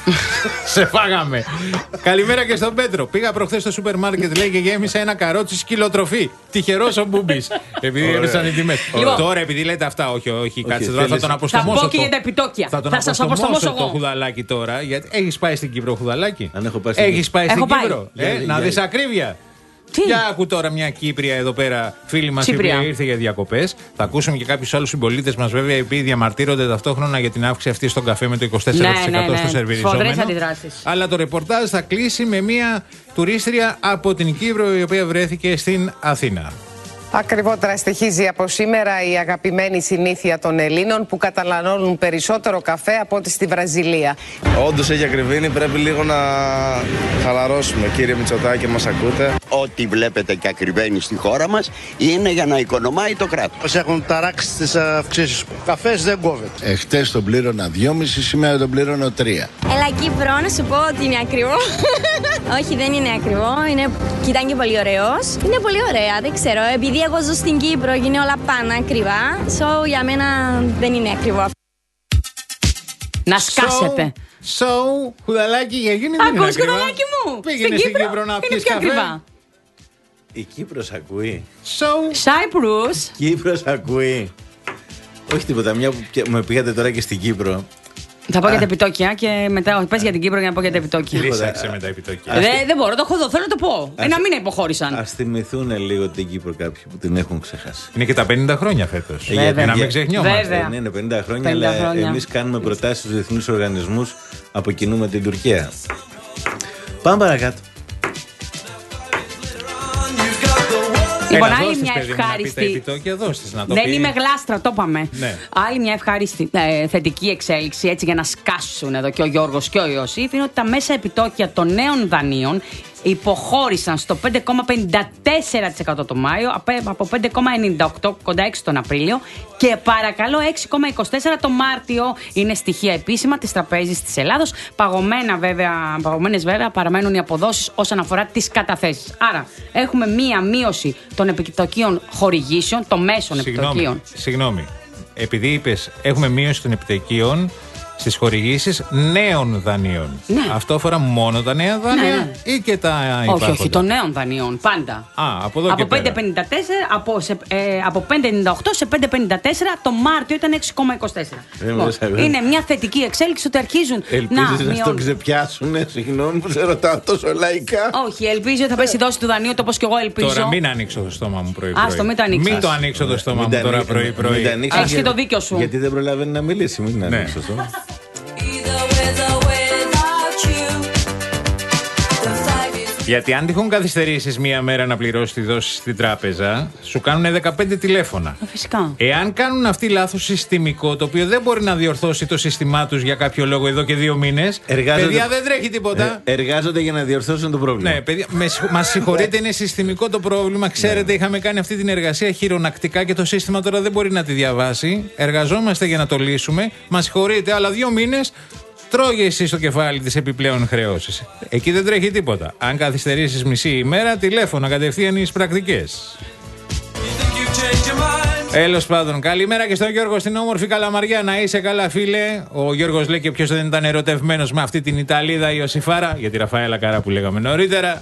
Σε φάγαμε. Καλημέρα και στον Πέτρο. Πήγα προχθές στο σούπερ μάρκετ, λέει, και γέμισα ένα καρότσι σκυλοτροφή. Τυχερός ο Μπούμπης. Επειδή έβρισαν οι τιμές. Λοιπόν. Τώρα, επειδή λέτε αυτά, όχι, όχι, κάτσε τώρα, θα θέλεις- τον Θα αποστομώσω. πω και το- για τα επιτόκια. Θα τον Θα σας αποστομώσω αποστομώσω το εγώ. Χουδαλάκι τώρα. Γιατί έχεις πάει στην Κύπρο, Χουδαλάκι. Αν έχω πάει στην Έχεις Κύπρο. πάει στην Έχω πάει. Κύπρο. Ε, Για- να για- δεις ακρίβεια. Τι? Για άκου τώρα μια Κύπρια εδώ πέρα, φίλη μας, η Τσίπρια. οποία ήρθε για διακοπές. Θα ακούσουμε και κάποιους άλλους συμπολίτες μας, βέβαια, οι οποίοι διαμαρτύρονται ταυτόχρονα για την αύξηση αυτή στον καφέ με το είκοσι τέσσερα τοις εκατό Ναι, ναι, ναι. στο σερβιριζόμενο. Σφοδρές αντιδράσεις. Αλλά το ρεπορτάζ θα κλείσει με μια τουρίστρια από την Κύπρο, η οποία βρέθηκε στην Αθήνα. Ακριβότερα στοιχίζει από σήμερα η αγαπημένη συνήθεια των Ελλήνων που καταναλώνουν περισσότερο καφέ από ό,τι στη Βραζιλία. Όντως έχει ακριβήνει, πρέπει λίγο να χαλαρώσουμε. Κύριε Μητσοτάκη, μας ακούτε. ό,τι βλέπετε και ακριβένει στη χώρα μας είναι για να οικονομάει το κράτος. Μας έχουν ταράξει τις αυξήσεις. Καφές δεν κόβεται. Εχθές τον πλήρωνα δυόμισι, σήμερα τον πλήρωνω τρία. Έλα Κύπρο, να σου πω ότι είναι ακριβό. Όχι, δεν είναι ακριβό. Είναι... Και ήταν και πολύ ωραίος. Είναι πολύ ωραία, δεν ξέρω. Επειδή εγώ ζω στην Κύπρο και είναι όλα πάνω ακριβά, so για μένα δεν είναι ακριβό. Να σκάσετε. So, χουδαλάκι για γίνει δεν είναι Ακούς ακριβά. χουδαλάκι μου. Πήγαινε στην Κύπρο να πιεις καφέ. Η Κύπρος ακούει. So, Cyprus. Κύπρος ακούει. Όχι τίποτα, μια που με πήγατε τώρα και στην Κύπρο. Θα πω για τα επιτόκια και μετά πες για την Κύπρο για να πω για τα επιτόκια. Λύσαξε με τα επιτόκια. Δεν δεν μπορώ, το έχω εδώ, θέλω να το πω. Ένα μήνα υποχώρησαν. Ας θυμηθούν λίγο την Κύπρο κάποιοι που την έχουν ξεχάσει. Είναι και τα πενήντα χρόνια φέτος. Ε, γιατί, να μην ξεχνιόμαστε. Βέβαια. Ναι, είναι πενήντα χρόνια, πενήντα αλλά χρόνια. εμείς κάνουμε προτάσεις στους διεθνούς οργανισμούς από κοινού με την Τουρκία. Πάμε παρακάτω. Λοιπόν, Έλα, άλλη δώστες, μια παιδί μου, να πει τα ευχάριστη. επιτόκια, δώστες, να το Δεν πει. είμαι γλάστρα, το είπαμε. Ναι. Άλλη μια ευχάριστη ε, θετική εξέλιξη, έτσι για να σκάσουν εδώ και ο Γιώργος και ο Ιωσήφ, είναι ότι τα μέσα επιτόκια των νέων δανείων υποχώρησαν στο πέντε κόμμα πενήντα τέσσερα τοις εκατό το Μάιο, από πέντε κόμμα ενενήντα οκτώ κοντά έξι τον Απρίλιο και παρακαλώ έξι κόμμα είκοσι τέσσερα το Μάρτιο. Είναι στοιχεία επίσημα της Τραπέζης της Ελλάδος. Παγωμένα βέβαια, παγωμένες βέβαια παραμένουν οι αποδόσεις όσον αφορά τις καταθέσεις. Άρα έχουμε μία μείωση των επιτοκίων χορηγήσεων, των μέσων επιτοκίων. Συγγνώμη. Επειδή είπες έχουμε μείωση των επιτοκίων στις χορηγήσεις νέων δανείων. Ναι. Αυτό αφορά μόνο τα νέα δάνεια Ναι, ναι. ή και τα υπάρχοντα? Όχι, όχι, των νέων δανείων, πάντα. Α, από εδώ από και πέρα. πέντε κόμμα πενήντα τέσσερα, από, σε, ε, από πέντε κόμμα ενενήντα οκτώ σε πέντε κόμμα πενήντα τέσσερα, το Μάρτιο ήταν έξι κόμμα είκοσι τέσσερα. Ε, Λοιπόν, μέσα, βέβαια. είναι μια θετική εξέλιξη ότι αρχίζουν Ελπίζεις να να, να μειώνουν. τον ξεπιάσουνε, συγγνώμη που σε ρωτάω τόσο λαϊκά. Όχι, ελπίζω ότι θα πέσει η δόση του δανείου, το όπως και εγώ ελπίζω. Τώρα μην ανοίξω το στόμα μου πρωί-πρωί. Άστο, μην το ανοίξεις. Μην το ανοίξω το στόμα Μην μου τα τώρα ανοίξεις, πρωί-πρωί. μην τα ανοίξεις, Έχεις και γιατί- το δίκιο σου. Γιατί δεν προλαβαίνει να μιλήσει, μην Ναι. ανοίξεις το στόμα. Γιατί αν τυχόν καθυστερήσεις μία μέρα να πληρώσεις τη δόση στην τράπεζα, σου κάνουν δεκαπέντε τηλέφωνα. Ε, Φυσικά. Εάν κάνουν αυτοί λάθος συστημικό, το οποίο δεν μπορεί να διορθώσει το σύστημά τους για κάποιο λόγο εδώ και δύο μήνες, Εργάζονται- παιδιά δεν τρέχει τίποτα. Ε, εργάζονται για να διορθώσουν το πρόβλημα. Ναι, παιδιά, με συγχω- μας συγχωρείτε, είναι συστημικό το πρόβλημα. Ξέρετε, είχαμε κάνει αυτή την εργασία χειρονακτικά και το σύστημα τώρα δεν μπορεί να τη διαβάσει. Εργαζόμαστε για να το λύσουμε. Μας συγχωρείτε, αλλά δύο μήνες τρώγε εσύ στο κεφάλι τις επιπλέον χρεώσεις. Εκεί δεν τρέχει τίποτα. Αν καθυστερήσεις μισή ημέρα, τηλέφωνα κατευθείαν εις πρακτικές. Τέλος πάντων, καλημέρα και στον Γιώργο στην όμορφη Καλαμαριά. Να είσαι καλά, φίλε. Ο Γιώργος λέει και ποιος δεν ήταν ερωτευμένος με αυτή την Ιταλίδα Ιωσήφαρα, για τη Ραφαέλα Καρά που λέγαμε νωρίτερα.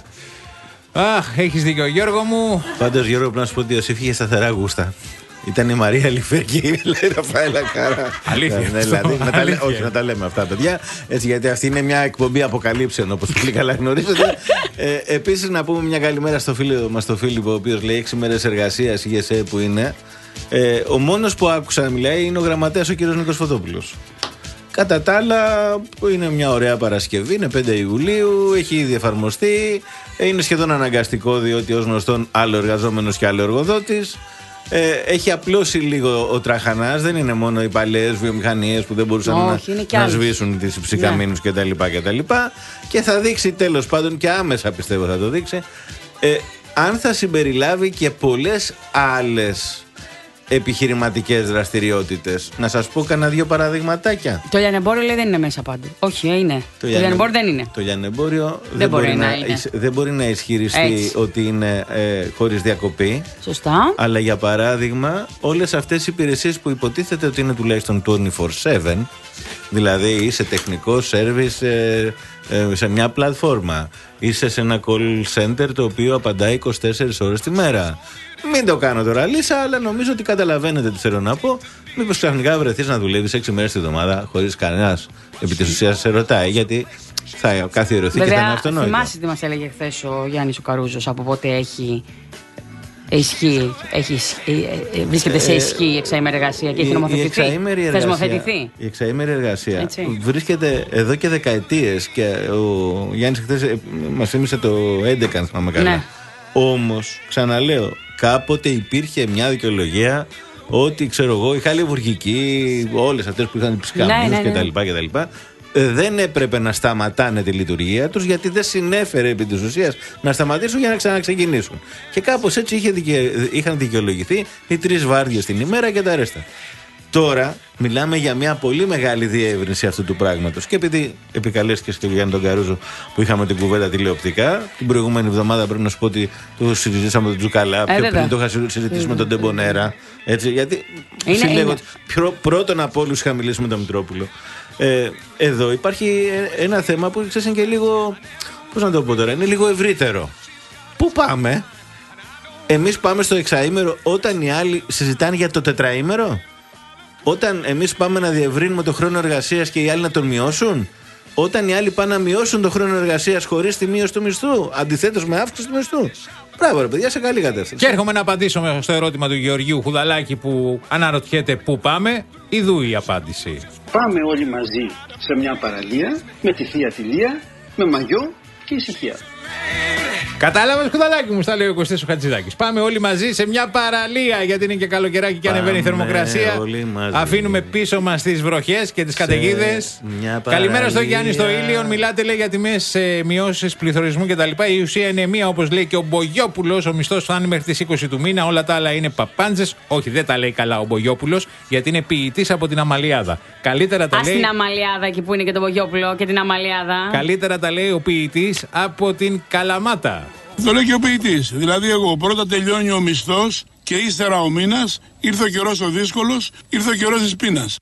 Αχ, έχεις δίκιο, Γιώργο μου. Πάντως, Γιώργο, πρέπει να σου πω ότι ο Ιωσήφ είχε σταθερά γούστα. Ήταν η Μαρία Λιφέκη, λέει η Ραφαέλα Κάρα. Αλήθεια. Ναι, δηλαδή, να τα λέ- Αλήθεια. όχι, να τα λέμε αυτά, παιδιά. Έτσι, γιατί αυτή είναι μια εκπομπή αποκαλύψεων, όπως πολύ καλά γνωρίζετε. ε, Επίσης, να πούμε μια καλημέρα στο φίλο μας, τον Φίλιππο, ο οποίος λέει έξι μέρες εργασίας, η ΓΕΣΕ που είναι. Ε, ο μόνος που άκουσα να μιλάει είναι ο γραμματέας, ο κύριος Νίκος Φωτόπουλος. Κατά τα άλλα, που είναι μια ωραία Παρασκευή, είναι πέντε Ιουλίου, έχει ήδη εφαρμοστεί. ε, Είναι σχεδόν αναγκαστικό, διότι ως γνωστόν άλλο εργαζόμενος και άλλο εργοδότης. Ε, έχει απλώσει λίγο ο τραχανάς, δεν είναι μόνο οι παλαιές βιομηχανίες που δεν μπορούσαν Όχι, είναι και να, να άλλες. σβήσουν τις ψυχαμίνους Ναι. κτλ, κτλ. Και θα δείξει τέλος πάντων και άμεσα πιστεύω θα το δείξει, ε, αν θα συμπεριλάβει και πολλές άλλες επιχειρηματικές δραστηριότητες. Να σας πω κανένα δύο παραδειγματάκια. Το λιανεμπόριο λέει δεν είναι μέσα πάντου. Όχι, ε, είναι. Το, λιανε- λιανεμπόριο δεν είναι. Το λιανεμπόριο δεν, μπορεί μπορεί να να, είναι. ισ- δεν μπορεί να ισχυριστεί Έτσι. ότι είναι ε, χωρίς διακοπή. Σωστά. Αλλά για παράδειγμα, όλες αυτές οι υπηρεσίες που υποτίθεται ότι είναι τουλάχιστον είκοσι τέσσερα επτά, δηλαδή είσαι τεχνικό service ε, ε, σε μια πλατφόρμα, είσαι σε ένα call center το οποίο απαντάει είκοσι τέσσερις ώρες τη μέρα. Μην το κάνω τώρα λύσα, αλλά νομίζω ότι καταλαβαίνετε τι θέλω να πω. Μήπως ξαφνικά βρεθείς να δουλεύεις έξι μέρες τη εβδομάδα χωρίς κανένας επί της ουσίας σε ρωτάει, γιατί θα καθιερωθεί και θα είναι Βέβαια, αυτονόητο. θυμάσαι τι μας έλεγε χθε ο Γιάννης ο Καρούζος, από πότε έχει ισχύει, έχει, ισχύ- ε, ε, βρίσκεται σε Ε, ισχύ η εξαήμερη εργασία και έχει Η- νομοθετηθεί. Η εξαήμερη εργασία, Θεσμοθετηθεί. η εξαήμερη εργασία Έτσι. βρίσκεται εδώ και δεκαετίες και ο Γιάννης χθες ε, μας θύμισε το έντεκα, αν θυμάμαι καλά. Ναι. Όμως, ξαναλέω, κάποτε υπήρχε μια δικαιολογία ότι, ξέρω εγώ, οι χαλιβουργικοί, όλες αυτές που είχαν τις καμίνες Ναι, ναι, ναι. κτλ. κτλ. δεν έπρεπε να σταματάνε τη λειτουργία τους, γιατί δεν συνέφερε επί της ουσίας να σταματήσουν για να ξαναξεκινήσουν. Και κάπως έτσι είχε δικαι... είχαν δικαιολογηθεί οι τρεις βάρδιες την ημέρα και τα ρέστα. Τώρα μιλάμε για μια πολύ μεγάλη διεύρυνση αυτού του πράγματος. Και επειδή επικαλέστηκες και ο Γιάννη τον Καρούζο που είχαμε την κουβέντα τηλεοπτικά, την προηγούμενη εβδομάδα πρέπει να σου πω ότι το συζητήσαμε με τον Τζουκαλά. Ε, πιο πριν το είχα συζητήσει ε, με τον Τεμπονέρα. Έτσι, γιατί είναι, συλλέγω, είναι. Προ, πρώτον από όλους είχα μιλήσει με τον Μητρόπουλο. Ε, εδώ υπάρχει ένα θέμα που ξέρεις είναι και λίγο. Πώς να το πω τώρα, είναι λίγο ευρύτερο. Πού πάμε? Εμείς πάμε στο εξαήμερο όταν οι άλλοι συζητάνε για το τετραήμερο? Όταν εμείς πάμε να διευρύνουμε το χρόνο εργασίας και οι άλλοι να τον μειώσουν? Όταν οι άλλοι πάνε να μειώσουν το χρόνο εργασίας χωρίς τη μείωση του μισθού, αντιθέτως με αύξηση του μισθού? Μπράβο ρε παιδιά, σε καλή κατεύθυνση. Και έρχομαι να απαντήσω στο ερώτημα του Γεωργίου Χουδαλάκη που αναρωτιέται πού πάμε. Ιδού η απάντηση. Πάμε όλοι μαζί σε μια παραλία με τη θεία Τηλία, με μαγιό και ησυχία. Κατάλαβες, Κουδαλάκι μου, στα λέει ο Κωστής ο Χατζηδάκης. Πάμε όλοι μαζί σε μια παραλία, γιατί είναι και καλοκαιράκι και ανεβαίνει η θερμοκρασία. Αφήνουμε πίσω μας τις βροχές και τις καταιγίδες. Καλημέρα στο Γιάννη στο Ήλιον. Μιλάτε, λέει, για τιμές, ε, μειώσεις πληθωρισμού κτλ. Η ουσία είναι μία, όπως λέει και ο Μπογιόπουλος. Ο μισθός φτάνει μέχρι τις είκοσι του μήνα. Όλα τα άλλα είναι παπάντζες. Όχι, δεν τα λέει καλά ο Μπογιόπουλος, γιατί είναι ποιητής από την Αμαλιάδα. Καλύτερα τα Ας λέει. την Αμαλιάδα, εκεί που είναι και το Μπογιόπουλο και την Αμαλιάδα. Καλύτερα τα λέει ο ποιητής από την Καλαμάτα. Το λέει και ο ποιητής. Δηλαδή, εγώ πρώτα τελειώνει ο μισθός και ύστερα ο μήνας, ήρθε ο καιρός ο δύσκολος, ήρθε ο καιρός της πείνας.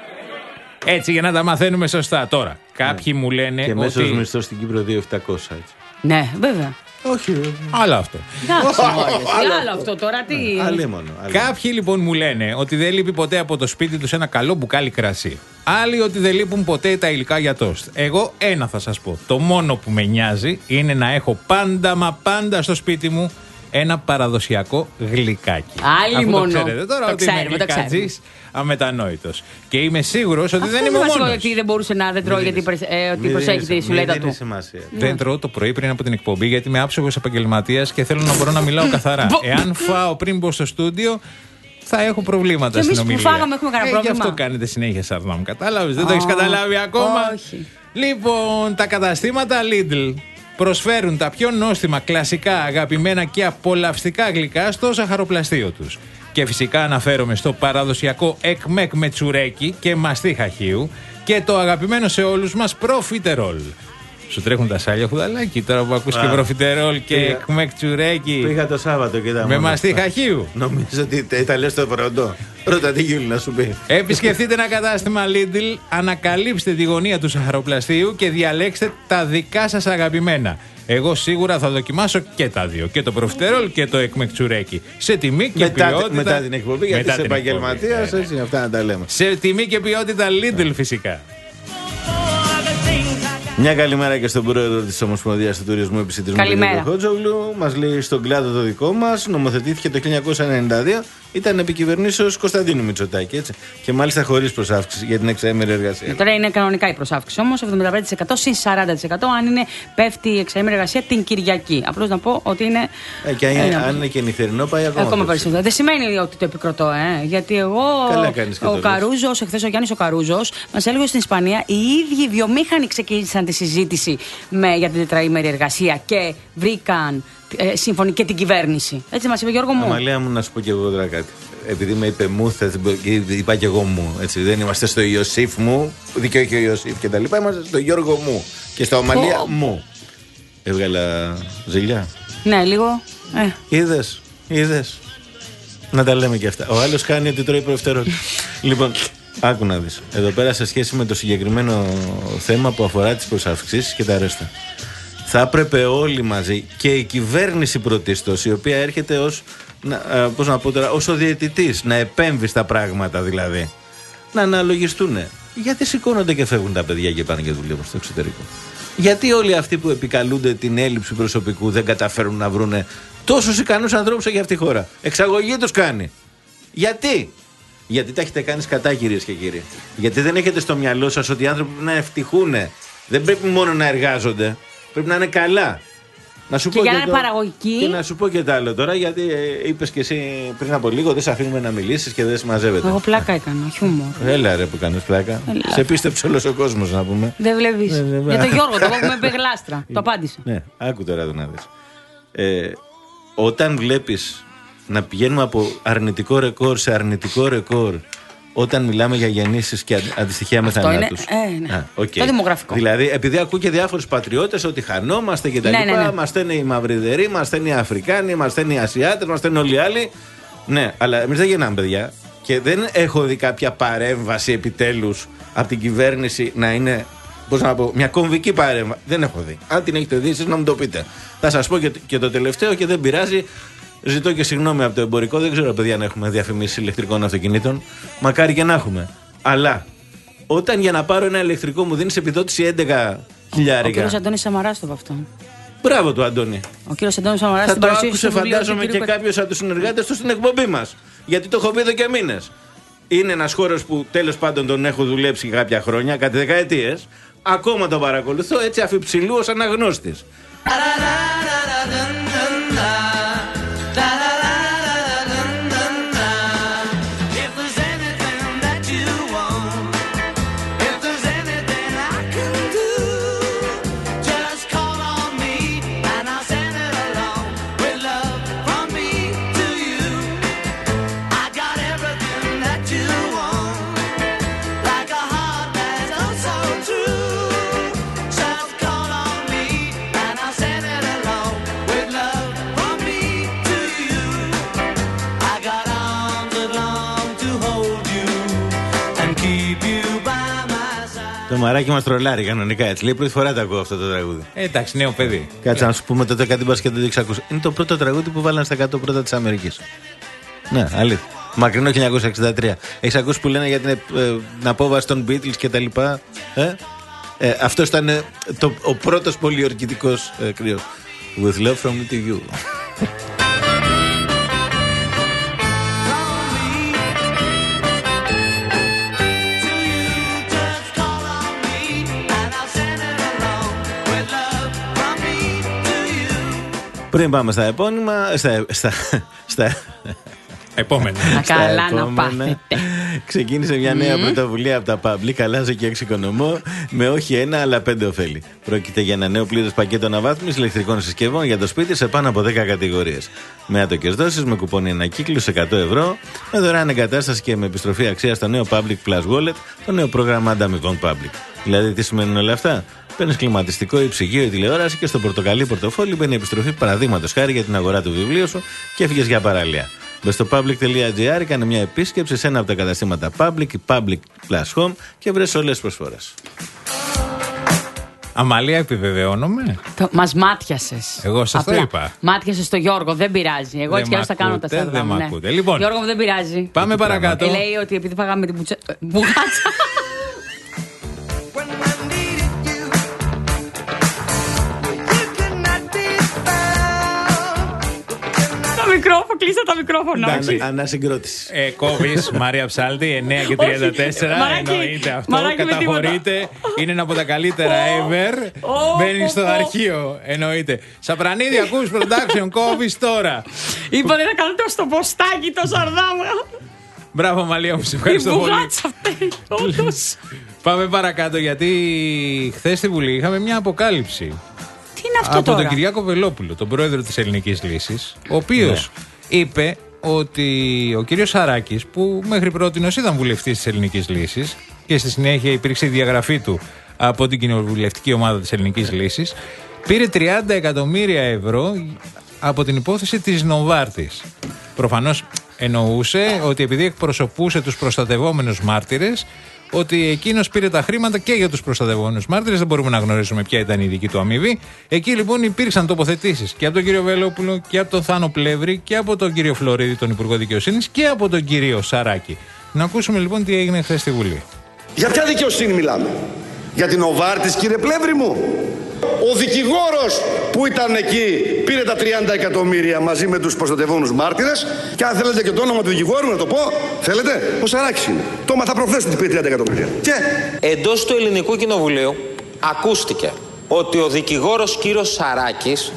Έτσι, για να τα μαθαίνουμε σωστά. Τώρα, κάποιοι ναι. μου λένε. Και ότι... μέσος μισθός στην Κύπρο δύο χιλιάδες επτακόσια, έτσι. Ναι, βέβαια. Όχι. Άλλο αυτό. Εντάξει, άλλο αυτό τώρα τι. Άλλη μόνο. Κάποιοι λοιπόν μου λένε ότι δεν λείπει ποτέ από το σπίτι τους ένα καλό μπουκάλι κρασί. Άλλοι ότι δεν λείπουν ποτέ τα υλικά για τόστ. Εγώ ένα θα σας πω. Το μόνο που με νοιάζει είναι να έχω πάντα μα πάντα στο σπίτι μου ένα παραδοσιακό γλυκάκι. Άλλη Αφού μόνο. Το ξέρετε τώρα το ότι ξέρουμε, είμαι γλυκατζής αμετανόητος. Και είμαι σίγουρος ότι αυτό δεν είμαι μόνος. ότι δεν μπορούσε να δεν τρώει γιατί ε, ότι προσέχει τη σουλέτα του. Δεν τρώω το πρωί πριν από την εκπομπή γιατί είμαι άψογος επαγγελματίας και θέλω να μπορώ να μιλάω καθαρά. Εάν φάω πριν μπω στο στούντιο, θα έχω προβλήματα στην ομιλία. Εμείς που φάγαμε έχουμε κανένα ε, πρόβλημα. Γι' αυτό κάνετε συνέχεια σαρδά μου. Κατάλαβες, δεν το έχεις καταλάβει ακόμα. Όχι. Λοιπόν, τα καταστήματα Lidl προσφέρουν τα πιο νόστιμα, κλασικά, αγαπημένα και απολαυστικά γλυκά στο ζαχαροπλαστείο τους. Και φυσικά αναφέρομαι στο παραδοσιακό εκμεκ με τσουρέκι και μαστί χαχείου και το αγαπημένο σε όλους μας προφιτερόλ. Σου τρέχουν τα σάλια, Χουδαλάκι, τώρα που ακούς και προφιτερόλ και εκμεκ τσουρέκι. Πήγα το Σάββατο και τα με μαστί χαχείου. Νομίζω ότι τα λες στο πρώτο. Ρώτα τι Γιούλη να σου πει. Επισκεφτείτε ένα κατάστημα Lidl, ανακαλύψτε τη γωνία του ζαχαροπλαστείου και διαλέξτε τα δικά σας αγαπημένα. Εγώ σίγουρα θα δοκιμάσω και τα δύο. Και το προφιτερόλ και το εκμεκτσουρέκι. Σε τιμή και μετά, ποιότητα. Μετά την εκπομπή, γιατί είσαι επαγγελματίας, ναι, έτσι, αυτά να τα λέμε. Σε τιμή και ποιότητα Lidl φυσικά. Μια καλημέρα και στον πρόεδρο της Ομοσπονδίας του Τουρισμού Επισιτισμού, Καλημέρα. τον Χότζογλου. Μας λέει στον κλάδο το δικό μας. Νομοθετήθηκε το χίλια εννιακόσια ενενήντα δύο. Ήταν επικυβερνήσεως Κωνσταντίνου Μητσοτάκη, έτσι. Και μάλιστα χωρίς προσάυξη για την εξαήμερη εργασία. Τώρα είναι κανονικά η προσάυξη όμως, εβδομήντα πέντε τοις εκατό συν σαράντα τοις εκατό αν είναι πέφτει η εξαήμερη εργασία την Κυριακή. Απλώς να πω ότι είναι. Ε, και αν, ε, αν είναι και νυχτερινό, πάει ακόμα, ακόμα περισσότερο. Δεν σημαίνει ότι το επικροτώ, ε. Γιατί εγώ. Ο Καρούζος, εχθές ο Γιάννης ο Καρούζος, μας έλεγε στην Ισπανία οι ίδιοι βιομήχανοι ξεκίνησαν τη συζήτηση με, για την τετραήμερη εργασία και βρήκαν ε, σύμφωνη και την κυβέρνηση. Έτσι μας είπε, Γιώργο μου. Αμαλία μου, να σου πω και εγώ τώρα κάτι. Επειδή με είπε μου, θα είπα και εγώ μου. Έτσι. Δεν είμαστε στο Ιωσήφ μου, δικαιώ και ο Ιωσήφ και τα λοιπά. Είμαστε στο Γιώργο μου και στο Αμαλία oh. μου. Έβγαλα ζηλιά. Ναι, λίγο. Ε. Είδες, είδες. Να τα λέμε και αυτά. Ο άλλος κάνει ότι τρώει προφτερόλ. Λοιπόν, άκου να δεις. Εδώ πέρα σε σχέση με το συγκεκριμένο θέμα που αφορά τις προσαυξήσεις και τα ρέστα. Θα έπρεπε όλοι μαζί και η κυβέρνηση πρωτίστως, η οποία έρχεται ως, να, πώς να πω τώρα, ως ο διαιτητής, να επέμβει στα πράγματα δηλαδή, να αναλογιστούν. Γιατί σηκώνονται και φεύγουν τα παιδιά και πάνε και δουλεύουν στο εξωτερικό? Γιατί όλοι αυτοί που επικαλούνται την έλλειψη προσωπικού δεν καταφέρουν να βρούνε τόσους ικανούς ανθρώπους για αυτή τη χώρα? Εξαγωγή τους κάνει. Γιατί? Γιατί τα έχετε κάνει σκατά, κυρίες και κύριοι. Γιατί δεν έχετε στο μυαλό σας ότι οι άνθρωποι πρέπει να ευτυχούν. Δεν πρέπει μόνο να εργάζονται. Πρέπει να είναι καλά. Να σου και πω για και να είναι το... παραγωγική. Και να σου πω και τα άλλο τώρα, γιατί ε, είπες και εσύ πριν από λίγο, δεν σε αφήνουμε να μιλήσεις και δεν συμμαζεύεται. Εγώ πλάκα έκανα, χιούμορ. Έλα ρε που κάνεις πλάκα. Έλα. Σε πίστεψε όλος ο κόσμος να πούμε. Δεν βλέπεις. Ναι, ναι, ναι. Για τον Γιώργο, το έχουμε πει γλάστρα. Το απάντησα. Ναι, άκου τώρα εδώ να δεις. Ε, όταν βλέπεις να πηγαίνουμε από αρνητικό ρεκόρ σε αρνητικό ρεκόρ, όταν μιλάμε για γεννήσεις και αντιστοιχεία με θανάτους. Ε, ναι. Α, okay. Το δημογραφικό. Δηλαδή, επειδή ακούω και διάφορους πατριώτες ότι χανόμαστε και τα Ναι, λοιπά, ναι, ναι. μας στέλνει οι Μαυριδεροί, μας στέλνει οι Αφρικάνοι, μας στέλνει οι Ασιάτες, μας στέλνει όλοι οι άλλοι. Ναι, αλλά εμείς δεν γεννάμε παιδιά. Και δεν έχω δει κάποια παρέμβαση επιτέλους από την κυβέρνηση να είναι, πώς να πω, μια κομβική παρέμβαση. Δεν έχω δει. Αν την έχετε δει, εσείς να μου το πείτε. Θα σας πω και, και το τελευταίο και δεν πειράζει. Ζητώ και συγγνώμη από το εμπορικό. Δεν ξέρω, παιδιά, αν έχουμε διαφημίσεις ηλεκτρικών αυτοκινήτων. Μακάρι και να έχουμε. Αλλά όταν για να πάρω ένα ηλεκτρικό μου δίνεις επιδότηση έντεκα χιλιάρικα. Ο κύριος Αντώνης Σαμαράς το είπε αυτό. Μπράβο του, Αντώνη. Ο κύριος Αντώνης Σαμαράς Θα στην το παρουσίαση άκουσε, του βιβλίου φαντάζομαι, του και κυρίου κάποιος από τους συνεργάτες του στην εκπομπή μας. Γιατί το έχω πει εδώ και μήνες. Είναι ένας χώρος που τέλος πάντων τον έχω δουλέψει κάποια χρόνια, κάτι δεκαετίες. Ακόμα τον παρακολουθώ έτσι αφιψηλού ως αναγνώστης. Το μαράκι μας τρολάρει κανονικά έτσι. Λέει πρώτη φορά το ακούω αυτό το τραγούδι. Ε, εντάξει, νέο παιδί. Κάτσε να σου πούμε τότε κάτι μπας και δεν το έχεις ακούσει. Είναι το πρώτο τραγούδι που βάλανε στα εκατό πρώτα της Αμερικής. Ναι, αλήθεια. Μακρινό χίλια εννιακόσια εξήντα τρία. Έχεις ακούσει που λένε για την ε, την απόβαση των Beatles και τα λοιπά. Ε? Ε, αυτός ήταν ε, το, ο πρώτος πολιορκητικός ε, κρύος. With love from me to you. Πριν πάμε στα επώνυμα, στα, στα, στα επόμενα. Καλά να πάθετε. Ξεκίνησε μια νέα mm. πρωτοβουλία από τα Public, αλλάζω και εξοικονομώ, με όχι ένα αλλά πέντε ωφέλη. Πρόκειται για ένα νέο πλήρες πακέτο αναβάθμισης ηλεκτρικών συσκευών για το σπίτι σε πάνω από δέκα κατηγορίες. Με άτοκες δόσεις, με κουπόνι ανακύκλου σε εκατό ευρώ, με δωρεάν εγκατάσταση και με επιστροφή αξία στο νέο Public Plus Wallet, το νέο πρόγραμμα ανταμοιβών Public. Δηλαδή, τι σημαίνουν όλα αυτά? Παίρνεις κλιματιστικό ή ψυγείο ή τηλεόραση και στο πορτοκαλί πορτοφόλι μπαίνει επιστροφή παραδείγματος χάρη για την αγορά του βιβλίου σου και έφυγες για παραλία. Μπες στο public.gr, κάνε μια επίσκεψη σε ένα από τα καταστήματα Public ή Public Plus Home και βρες όλες τις προσφορές. Αμαλία, επιβεβαιώνομαι. Μας μάτιασες. Εγώ σας το είπα. Μάτιασες το Γιώργο, δεν πειράζει. Εγώ έτσι κι αλλιώς θα κάνω τα σαρδά μου. Δεν με ακούτε. Λοιπόν, Γιώργο μου, δεν πειράζει. Πάμε παρακάτω. Ε, λέει ότι επειδή φάγαμε την πουτσα... μπουγάτσα. Μικρόφωνο, κλείστε τα μικρόφωνα. Ανασυγκρότηση. Ε, Κόβεις, Μαρία Ψάλτη, εννέα και τριάντα τέσσερα. Εννοείται αυτό. Καταχωρείται. Είναι ένα από τα καλύτερα ever. Μπαίνει στο αρχείο. Εννοείται. Σαπρανίδη, ακούς production, κόβεις τώρα. Είπα δεν θα κάνω το στο ποστάκι το σαρδάμ. Μπράβο, Μαλία μου, σε ευχαριστώ πολύ. Όντως. Πάμε παρακάτω, γιατί χθες στη Βουλή είχαμε μια αποκάλυψη. Αυτό από τώρα? τον Κυριάκο Βελόπουλο, τον πρόεδρο της Ελληνικής Λύσης, ο οποίος ναι. είπε ότι ο κύριος Σαράκης, που μέχρι πρότινος ήταν βουλευτής της Ελληνικής Λύσης και στη συνέχεια υπήρξε η διαγραφή του από την κοινοβουλευτική ομάδα της Ελληνικής Λύσης, πήρε τριάντα εκατομμύρια ευρώ από την υπόθεση της Νοβάρτης. Προφανώς εννοούσε ότι επειδή εκπροσωπούσε τους προστατευόμενους μάρτυρες, ότι εκείνος πήρε τα χρήματα και για τους προστατευόμενους μάρτυρες. Δεν μπορούμε να γνωρίζουμε ποια ήταν η δική του αμοιβή. Εκεί λοιπόν υπήρξαν τοποθετήσεις και από τον κύριο Βελόπουλο και από τον Θάνο Πλεύρη και από τον κύριο Φλωρίδη, τον Υπουργό Δικαιοσύνης, και από τον κύριο Σαράκη. Να ακούσουμε λοιπόν τι έγινε χθες στη Βουλή. Για ποια δικαιοσύνη μιλάμε? Για την Νοβάρτης, κύριε Πλεύρη μου? Ο δικηγόρος που ήταν εκεί πήρε τα τριάντα εκατομμύρια μαζί με τους προστατευόμενους μάρτυρες. Και αν θέλετε και το όνομα του δικηγόρου να το πω, θέλετε, ο Σαράκης είναι. Το έμαθα προχθές ότι πήρε τριάντα εκατομμύρια. Και εντός του Ελληνικού Κοινοβουλίου ακούστηκε ότι ο δικηγόρος κύριος Σαράκης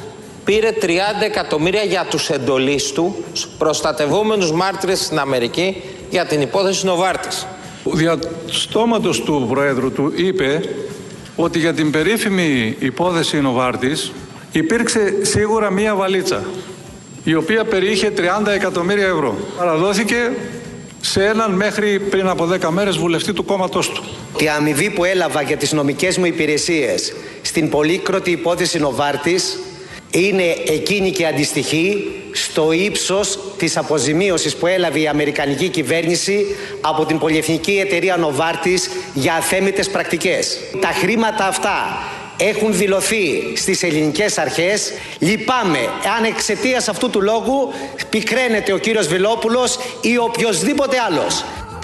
πήρε τριάντα εκατομμύρια για τους εντολείς του προστατευόμενους μάρτυρες στην Αμερική για την υπόθεση Νοβάρτης. Δια στόματος του Προέδρου του είπε ότι για την περίφημη υπόθεση Νοβάρτης υπήρξε σίγουρα μία βαλίτσα η οποία περιείχε τριάντα εκατομμύρια ευρώ. Παραδόθηκε σε έναν μέχρι πριν από δέκα μέρες βουλευτή του κόμματός του. Η αμοιβή που έλαβα για τις νομικές μου υπηρεσίες στην πολύκροτη υπόθεση Νοβάρτης είναι εκείνη και αντιστοιχεί στο ύψος της αποζημίωσης που έλαβε η Αμερικανική κυβέρνηση από την πολυεθνική εταιρεία Νοβάρτης για αθέμητες πρακτικές. Τα χρήματα αυτά έχουν δηλωθεί στις ελληνικές αρχές. Λυπάμαι αν εξαιτίας αυτού του λόγου πικραίνεται ο κύριος Βελόπουλος ή οποιοσδήποτε άλλος.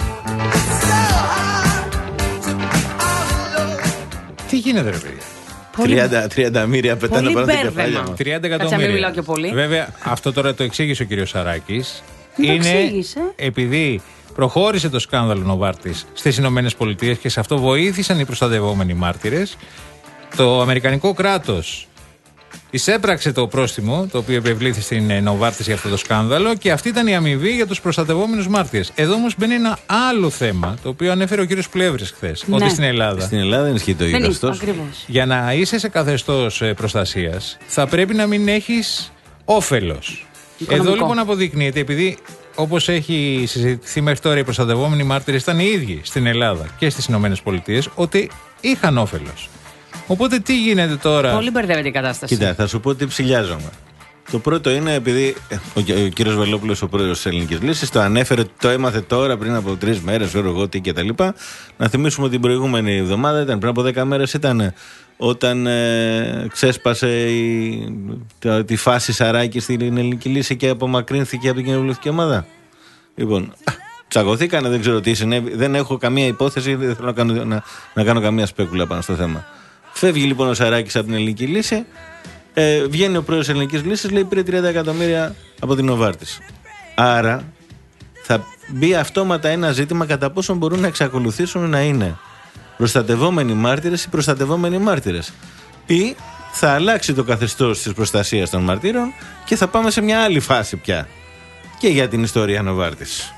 Τι γίνεται ρε παιδιά? τριάντα, τριάντα μοίρια πετάνε πάνω τα κεφάλια μας. τριάντα εκατομμύρια. Βέβαια, αυτό τώρα το εξήγησε ο κύριος Σαράκης. Είναι εξήγησε. Επειδή προχώρησε το σκάνδαλο Νοβάρτης στις Ηνωμένες Πολιτείες και σε αυτό βοήθησαν οι προστατευόμενοι μάρτυρες, το Αμερικανικό κράτος εισέπραξε το πρόστιμο το οποίο επευλήθη στην Νοβάρτης για αυτό το σκάνδαλο και αυτή ήταν η αμοιβή για τους προστατευόμενους μάρτυρες. Εδώ όμως μπαίνει ένα άλλο θέμα το οποίο ανέφερε ο κύριος Πλεύρης χθες. Ναι. Ότι στην Ελλάδα. Στην Ελλάδα δεν ισχύει το ίδιο αυτό. Για να είσαι σε καθεστώς προστασίας θα πρέπει να μην έχεις όφελος. Εδώ λοιπόν αποδεικνύεται, επειδή όπως έχει συζητηθεί μέχρι τώρα οι προστατευόμενοι μάρτυρες ήταν οι ίδιοι στην Ελλάδα και στις Ηνωμένες Πολιτείες, ότι είχαν όφελος. Οπότε τι γίνεται τώρα? Πολύ μπερδεύεται η κατάσταση. Κοίτα, θα σου πω τι ψηλιάζομαι. Το πρώτο είναι επειδή ο, ο κύριος Βελόπουλος, ο πρόεδρος της Ελληνικής Λύσης, το ανέφερε, το έμαθε τώρα πριν από τρεις μέρες, ξέρω εγώ τι κτλ. Να θυμίσουμε ότι την προηγούμενη εβδομάδα, ήταν πριν από δέκα μέρες, ήταν όταν ε, ξέσπασε η, το, τη φάση Σαράκη στην Ελληνική Λύση και απομακρύνθηκε από την κοινοβουλευτική ομάδα. Λοιπόν, τσακωθήκανε, δεν ξέρω τι συνέβη, δεν έχω καμία υπόθεση, δεν θέλω να κάνω, να, να κάνω καμία σπέκουλα πάνω στο θέμα. Φεύγει λοιπόν ο Σαράκης από την Ελληνική Λύση, ε, βγαίνει ο πρόεδρος της Ελληνικής Λύσης, λέει πήρε τριάντα εκατομμύρια από την Νοβάρτης. Άρα θα μπει αυτόματα ένα ζήτημα κατά πόσο μπορούν να εξακολουθήσουν να είναι προστατευόμενοι μάρτυρες ή προστατευόμενοι μάρτυρες. Ή θα αλλάξει το καθεστώς της προστασίας των μαρτύρων και θα πάμε σε μια άλλη φάση πια. Και για την ιστορία Νοβάρτης.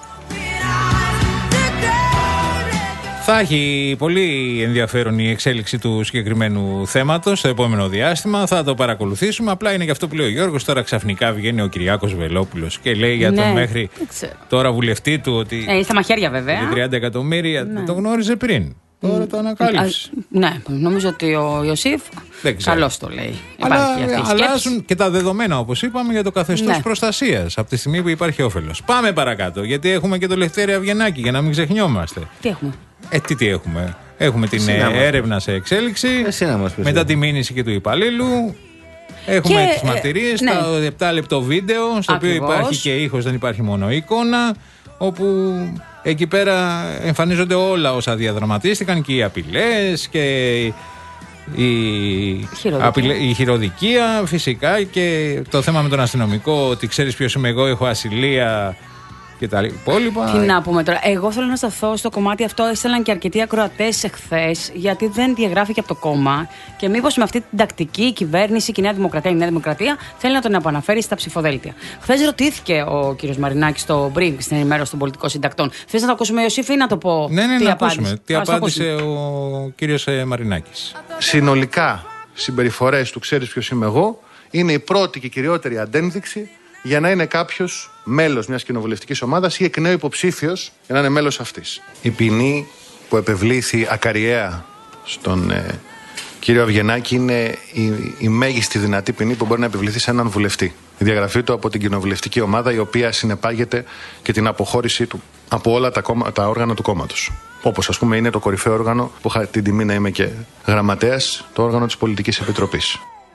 Θα έχει πολύ ενδιαφέρον η εξέλιξη του συγκεκριμένου θέματος στο επόμενο διάστημα. Θα το παρακολουθήσουμε. Απλά είναι και αυτό που λέει ο Γιώργος. Τώρα ξαφνικά βγαίνει ο Κυριάκος Βελόπουλος και λέει για τον ναι, μέχρι τώρα βουλευτή του ότι. Ε, στα μαχαίρια βέβαια. τριάντα εκατομμύρια ναι. Το γνώριζε πριν. Τώρα το ανακάλυψε. Ναι, νομίζω ότι ο Ιωσήφ καλώς το λέει. Αλλά αλλάζουν και τα δεδομένα, όπως είπαμε, για το καθεστώς ναι. προστασίας από τη στιγμή που υπάρχει όφελος. Πάμε παρακάτω, γιατί έχουμε και το Λευτέρη Αυγενάκη, για να μην ξεχνιόμαστε. Τι έχουμε? Ε, τι, τι έχουμε. Έχουμε την ε, έρευνα σε εξέλιξη, μετά τη μήνυση και του υπαλλήλου. Έχουμε τις μαρτυρίες, ναι. το επτά λεπτό βίντεο, στο Ακριβώς. οποίο υπάρχει και ήχος, δεν υπάρχει μόνο εικόνα, όπου εκεί πέρα εμφανίζονται όλα όσα διαδραματίστηκαν και οι απειλές και η χειροδικία. Απειλε... η χειροδικία φυσικά και το θέμα με τον αστυνομικό, ότι ξέρεις ποιος είμαι εγώ, έχω ασυλία και τα υπόλοιπα. Τι να πούμε τώρα. Εγώ θέλω να σταθώ στο κομμάτι αυτό. Έστελναν και αρκετοί ακροατές εχθές, γιατί δεν διαγράφηκε από το κόμμα. Και μήπως με αυτή την τακτική η κυβέρνηση και η Νέα Δημοκρατία, η Νέα Δημοκρατία θέλει να τον επαναφέρει στα ψηφοδέλτια. Χθες ρωτήθηκε ο κύριος Μαρινάκης στο Brief στην ενημέρωση των πολιτικών συντακτών. Θες να το ακούσουμε, Ιωσήφ, ή να το πω? Ναι, ναι, τι να απάντησε. ακούσουμε. Τι απάντησε ο κύριος Μαρινάκης. Συνολικά συμπεριφορές του ξέρεις ποιος είμαι εγώ είναι η πρώτη και κυριότερη αντένδειξη για να είναι κάποιος μέλος μιας κοινοβουλευτικής ομάδας ή εκ νέου υποψήφιος για να είναι μέλος αυτής. Η ποινή που επευλήθη ακαριέα στον ε, κύριο Αυγενάκη είναι η, η μέγιστη δυνατή ποινή που μπορεί να επιβληθεί σε έναν βουλευτή. Η διαγραφή του από την κοινοβουλευτική ομάδα, η οποία συνεπάγεται και την αποχώρησή του από όλα τα, κόμμα, τα όργανα του κόμματος. Όπως ας πούμε είναι το κορυφαίο όργανο που είχα την τιμή να είμαι και γραμματέας, το όργανο της Πολιτικής Επιτροπής.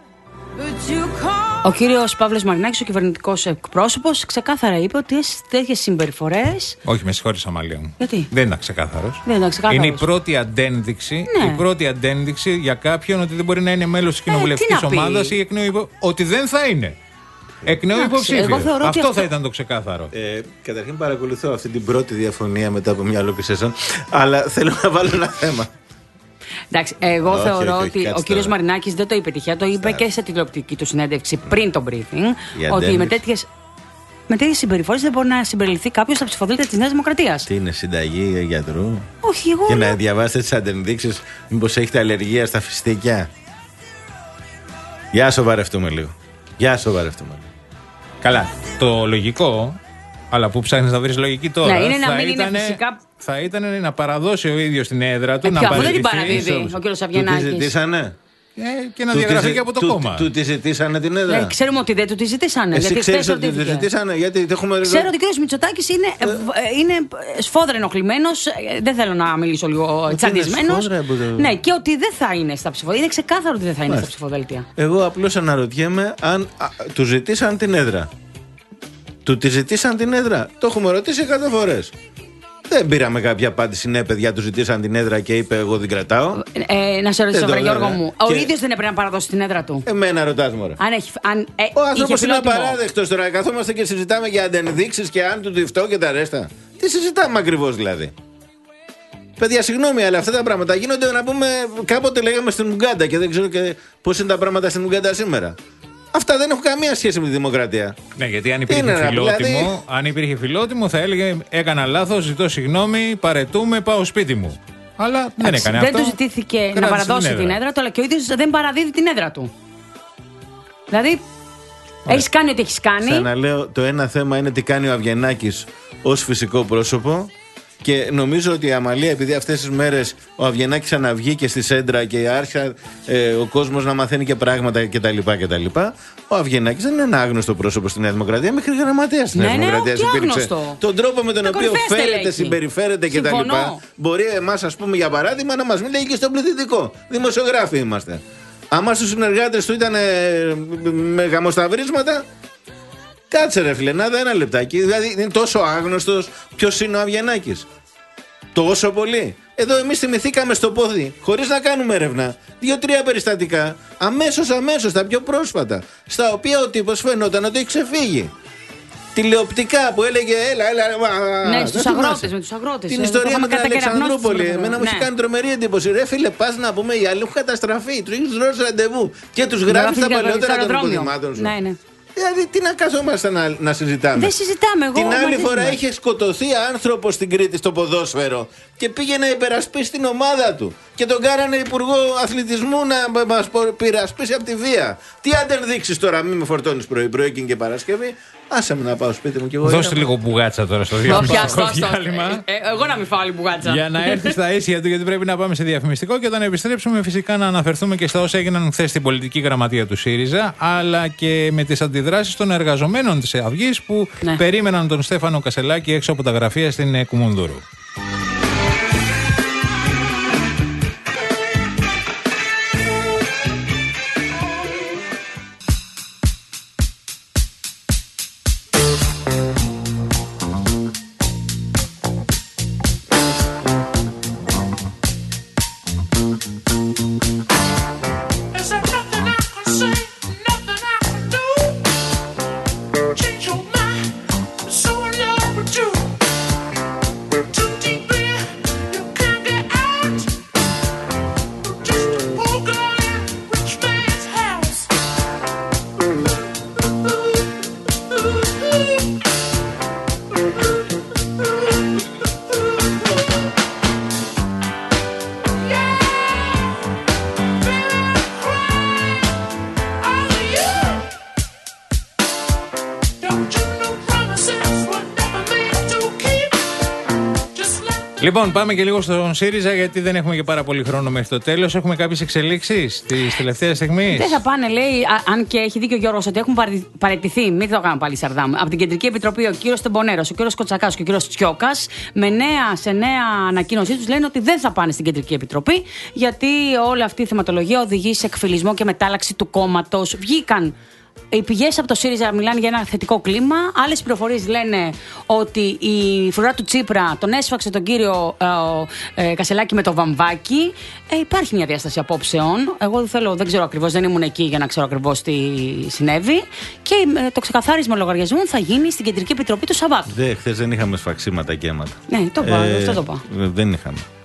Ο κύριος Παύλος Μαρινάκης, ο κυβερνητικός εκπρόσωπος, ξεκάθαρα είπε ότι τέτοιες συμπεριφορές. Όχι, με συγχωρείς, Αμαλία μου. Γιατί? Δεν ήταν ξεκάθαρος. Δεν ήταν ξεκάθαρος. Είναι η πρώτη αντένδειξη, ναι. η πρώτη αντένδειξη για κάποιον ότι δεν μπορεί να είναι μέλος της κοινοβουλευτικής ε, ομάδας ή εκ νέου υπο... ότι δεν θα είναι. Εκ νέου υποψήφιο. Αυτό, αυτό θα ήταν το ξεκάθαρο. Ε, καταρχήν παρακολουθώ αυτή την πρώτη διαφωνία μετά από μια ολόκληρη σεζόν, αλλά θέλω να βάλω ένα θέμα. Εντάξει, εγώ Όχι, θεωρώ όχι, όχι, ότι κάτσε ο κύριος τώρα. Μαρινάκης δεν το είπε τυχαία, το είπε και σε τηλεοπτική του συνέντευξη πριν το briefing, Η ότι με αντένδειξη. τέτοιες, με τέτοιες συμπεριφορές δεν μπορεί να συμπεριληφθεί κάποιος στα ψηφοδέλτια της Νέας Δημοκρατίας. Τι είναι, συνταγή γιατρού? Όχι, εγώ. Και λέω- να διαβάσετε τις αντενδείξεις, μήπως έχετε αλλεργία στα φιστίκια. Για σοβαρευτούμε λίγο. Για σοβαρευτούμε λίγο. Καλά. Το λογικό, αλλά που ψάχνεις να βρεις λογική τώρα. Ναι, είναι να θα μην είναι ήτανε- φυσικά. Θα ήταν να παραδώσει ο ίδιος την έδρα του. Ε, να ποιο, αφού δεν την παραιτηθεί. παραδίδει ο κύριος Του τη Αβγενάκης. ζητήσανε. Ε, και να Του τη διαγραφεί ζη- και από το του- κόμμα. Του τη ζητήσανε την έδρα. Ναι, ξέρουμε ότι δεν του τη ζητήσανε. Εσύ γιατί ξέρεις χθες ότι τη ρωτήθηκε. ζητήσανε, γιατί το έχουμε Ξέρω ότι ο κύριος Μητσοτάκης είναι, ε, ε, είναι σφόδρα ενοχλημένος. ε, Δεν θέλω να μιλήσω λίγο τσαντισμένος. σφόδρα, που το- Ναι, και ότι δεν θα είναι στα ψηφοδέλτια. Είναι ξεκάθαρο ότι δεν θα είναι Μάλιστα. στα ψηφοδέλτια. Εγώ απλώς αναρωτιέμαι αν α, του ζητήσαν την έδρα. Του τη ζητήσαν την έδρα. Το έχουμε ρωτήσει εκατό φορές. Δεν πήραμε κάποια απάντηση. Ναι, παιδιά, του ζητήσαν την έδρα και είπε: Εγώ την κρατάω. Ε, να σε ρωτήσω, Δεν το βρε Γιώργο λέω, μου. και- Ο ίδιος δεν έπρεπε να παραδώσει την έδρα του. Εμένα ρωτάς, μωρέ. Αν έχει. Αν, ε, Ο άνθρωπος είχε είναι φιλότιμο. απαράδεκτος τώρα. Καθόμαστε και συζητάμε για αντενδείξεις και αν του τυφτώ και τα ρέστα. Τι συζητάμε ακριβώς δηλαδή. Παιδιά, συγγνώμη, αλλά αυτά τα πράγματα γίνονται να πούμε. Κάποτε λέγαμε στην Ουγγάντα και δεν ξέρω και πώς είναι τα πράγματα στην Ουγγάντα σήμερα. Αυτά δεν έχουν καμία σχέση με τη δημοκρατία. Ναι, γιατί αν υπήρχε Είναι, ρε, φιλότιμο, δηλαδή- αν υπήρχε φιλότιμο, θα έλεγε: Έκανα λάθος, ζητώ συγγνώμη, παρετούμε, πάω σπίτι μου. Αλλά δεν Εντάξει, έκανε δεν αυτό. του ζητήθηκε να Κράτησε παραδώσει την την έδρα. έδρα του, αλλά και ο ίδιος δεν παραδίδει την έδρα του. Δηλαδή, έχει κάνει ό,τι έχει κάνει. Ξαναλέω, το ένα θέμα είναι τι κάνει ο Αβγενάκης ως φυσικό πρόσωπο. Και νομίζω ότι η Αμαλία, επειδή αυτές τις μέρες ο Αβγενάκης αναβγήκε στη Σέντρα και άρχισε ε, ο κόσμος να μαθαίνει και πράγματα κτλ. κτλ. Ο Αβγενάκης δεν είναι ένα άγνωστο πρόσωπο στη Νέα Δημοκρατία, μέχρι γραμματέας στη Ναι, Νέα ναι, Δημοκρατία όχι υπήρξε. άγνωστο. Τον τρόπο με τον Τα οποίο κορυφαία φέρεται, στελέχη. συμπεριφέρεται κτλ. Συμφωνώ. Μπορεί εμάς, ας πούμε, για παράδειγμα, να μας μιλάει και στον πληθυντικό. Δημοσιογράφοι είμαστε. Άμα στους συνεργάτες του ήταν ε, με γαμοσταυρίσματα. Κάτσε ρε φίλε, να δω ένα λεπτάκι. Δηλαδή είναι τόσο άγνωστος ποιος είναι ο Αβγενάκης. Τόσο πολύ. Εδώ εμείς θυμηθήκαμε στο πόδι, χωρίς να κάνουμε έρευνα, δύο-τρία περιστατικά, αμέσως αμέσως τα πιο πρόσφατα, στα οποία ο τύπος φαινόταν ότι έχει ξεφύγει. Τηλεοπτικά που έλεγε έλα, έλα, μα, Ναι, δεν στους θυμάσαι. αγρότες, με τους αγρότες. Την Ε, το ιστορία είχαμε με την κατακεραυνώσει Αλεξανδρούπολη. στο Εμένα μου ναι. έχει κάνει τρομερή εντύπωση. Ρε φίλε, πας να πούμε οι άλλοι έχουν καταστραφεί. Του έχεις δώσει ραντεβού και τους γράφεις τα Γράφτηκε παλαιότερα στο των αεροδρόμιο. υποδημάτων σου. Ναι, ναι. Δηλαδή, τι να καθόμαστε να, να συζητάμε. Δεν συζητάμε, εγώ Την άλλη μαζί φορά μας. είχε σκοτωθεί άνθρωπο στην Κρήτη στο ποδόσφαιρο και πήγε να υπερασπίσει την ομάδα του. Και τον κάνανε υπουργό αθλητισμού να μα υπερασπίσει από τη βία. Τι αντενδείξει τώρα, μην με φορτώνει πρωί-πρωί και Παρασκευή. Άσε με να πάω σπίτι μου κι εγώ. Δώστε λίγο μπουγάτσα τώρα στο Όχι, διαφημιστικό άστο, άστο. διάλειμμα. Ε, ε, Εγώ να μην φάω άλλη μπουγάτσα. Για να έρθει στα ίσια του, γιατί πρέπει να πάμε σε διαφημιστικό. Και όταν επιστρέψουμε, φυσικά να αναφερθούμε και στα όσα έγιναν χθε στην πολιτική γραμματεία του ΣΥΡΙΖΑ, αλλά και με τις αντιδράσεις των εργαζομένων της Αυγής που Ναι. περίμεναν τον Στέφανο Κασελάκη έξω από τα γραφεία στην ε, Κουμουνδούρου. Is there nothing I can say, nothing I can do? Change your mind, so in love with you. Too deep in, you can't get out. Just a poor girl in rich man's house. Λοιπόν, πάμε και λίγο στον ΣΥΡΙΖΑ, γιατί δεν έχουμε και πάρα πολύ χρόνο μέχρι το τέλος. Έχουμε κάποιες εξελίξεις της τελευταίας στιγμής. Δεν θα πάνε, λέει, α, αν και έχει δίκιο ο Γιώργος, ότι έχουν παρε- παραιτηθεί, μην το κάνω πάλι Σαρδάμ, από την Κεντρική Επιτροπή ο κύριος Τεμπονέρος, ο κύριος Κοτσακάς και ο κύριος Τσιόκας, με νέα, σε νέα ανακοίνωσή τους λένε ότι δεν θα πάνε στην Κεντρική Επιτροπή, γιατί όλη αυτή η θεματολογία οδηγεί σε εκφυλισμό και μετάλλαξη του κόμματος. Βγήκαν. Οι πηγές από το ΣΥΡΙΖΑ μιλάνε για ένα θετικό κλίμα. Άλλες πληροφορίες λένε ότι η φρουρά του Τσίπρα τον έσφαξε τον κύριο ε, ε, Κασελάκη με το βαμβάκι. Ε, υπάρχει μια διάσταση απόψεων. Εγώ δεν, θέλω, δεν ξέρω ακριβώς, δεν ήμουν εκεί για να ξέρω ακριβώς τι συνέβη. Και ε, το ξεκαθάρισμα λογαριασμών θα γίνει στην Κεντρική Επιτροπή του Σαββάτου. Δε, χθες δεν είχαμε σφαξίματα και αίματα. Ναι, το είπα, αυτό το είπα. Δεν είχαμε.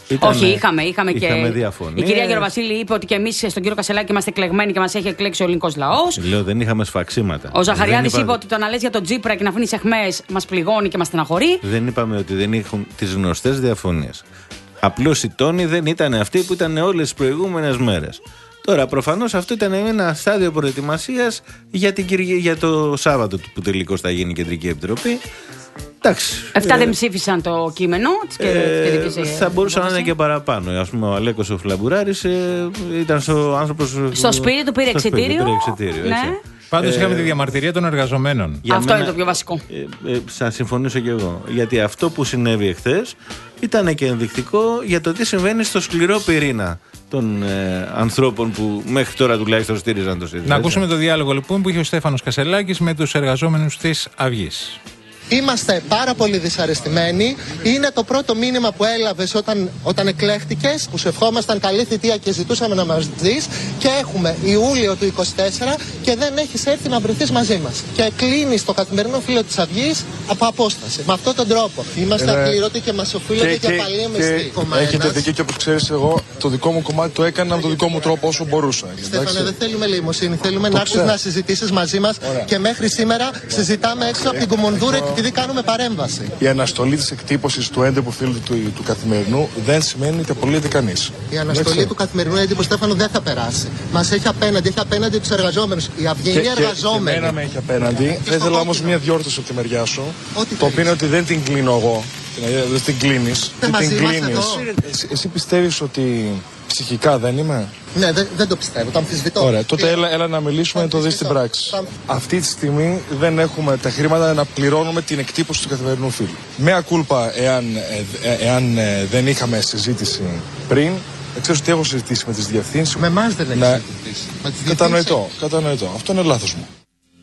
Ήτανε, Όχι, είχαμε, είχαμε, είχαμε και. διαφωνίες. Η κυρία Γεροβασίλη είπε ότι και εμείς στον κύριο Κασελάκη είμαστε εκλεγμένοι και μας έχει εκλέξει ο ελληνικός λαός. Λέω, δεν είχαμε σφαξίματα. Ο Ζαχαριάδης είπα... είπε ότι το να λες για τον Τζίπρα και να αφήνεις αιχμές μας πληγώνει και μας στεναχωρεί. Δεν είπαμε ότι δεν έχουν τις γνωστές διαφωνίες. Απλώς οι τόνοι δεν ήταν αυτοί που ήταν όλες τις προηγούμενες μέρες. Τώρα, προφανώς αυτό ήταν ένα στάδιο προετοιμασίας για, την, για το Σάββατο που τελικώς θα γίνει η Κεντρική Επιτροπή. Εντάξει. Εφτά ε, δεν ψήφισαν το κείμενο της Κεντρικής ε, Θα μπορούσαν να είναι και παραπάνω. Ας πούμε, ο Αλέκος ο Φλαμπουράρης ε, ήταν ο άνθρωπος. Στο σπίτι του πήρε εξιτήριο. Ναι. Πάντως είχαμε τη διαμαρτυρία των εργαζομένων. Αυτό μένα, είναι το πιο βασικό. Ε, ε, θα συμφωνήσω κι εγώ. Γιατί αυτό που συνέβη εχθές ήταν και ενδεικτικό για το τι συμβαίνει στο σκληρό πυρήνα των ε, ανθρώπων που μέχρι τώρα τουλάχιστον στήριζαν το ΣΥΡΙΖΑ. Να ακούσουμε το διάλογο λοιπόν που είχε ο Στέφανος Κασελάκης με τους εργαζόμενους της Αυγής. Είμαστε πάρα πολύ δυσαρεστημένοι. Είναι το πρώτο μήνυμα που έλαβες όταν, όταν εκλέχτηκες, που σου ευχόμασταν καλή θητεία και ζητούσαμε να μας δεις. Και έχουμε Ιούλιο του είκοσι τέσσερα και δεν έχεις έρθει να βρεθείς μαζί μας. Και κλείνεις το καθημερινό φύλλο της Αυγής από απόσταση. Με αυτόν τον τρόπο. Είμαστε ε, απλήρωτοι και μας οφείλονται και, και απαλή μισθή. Έχετε δίκιο και όπως ξέρεις, εγώ το δικό μου κομμάτι το έκανα με το δικό μου τρόπο όσο μπορούσα. Στέφανε, δεν θέλουμε λιμοσύνη. Θέλουμε το να έρθεις να συζητήσεις μαζί μας. Και μέχρι σήμερα συζητάμε έξω από την Κουμουνδούρα επειδή κάνουμε παρέμβαση. Η αναστολή της εκτύπωσης του έντυπου φύλλου του, του καθημερινού δεν σημαίνει ότι απολύεται κανείς. Η αναστολή Εντάξει. του καθημερινού έντυπου, Στέφανο, δεν θα περάσει. Μας έχει απέναντι, έχει απέναντι τους εργαζόμενους. Η Αυγή είναι εργαζόμενη. Και εμένα με έχει απέναντι. Θα ήθελα όμως μια διόρθωση από τη μεριά σου. Ό,τι το οποίο είναι ότι δεν την κλείνω εγώ. Δεν την κλείνεις. Δεν την κλείνεις. Εσύ, εσύ πιστεύεις ότι ψυχικά δεν είμαι? Ναι, δεν, δεν το πιστεύω. Το αμφισβητώ. Ωραία, τότε έλα, έλα να μιλήσουμε να το δεις στην πράξη. Το... Αυτή τη στιγμή δεν έχουμε τα χρήματα να πληρώνουμε την εκτύπωση του καθημερινού φύλλου. Μέα κούλπα, εάν, ε, ε, εάν ε, δεν είχαμε συζήτηση πριν, ξέρεις ότι έχω συζητήσει με τις διευθύνσεις. Με εμάς δεν έχει να... συζητήσει. Κατανοητό, κατανοητό. Αυτό είναι λάθος μου.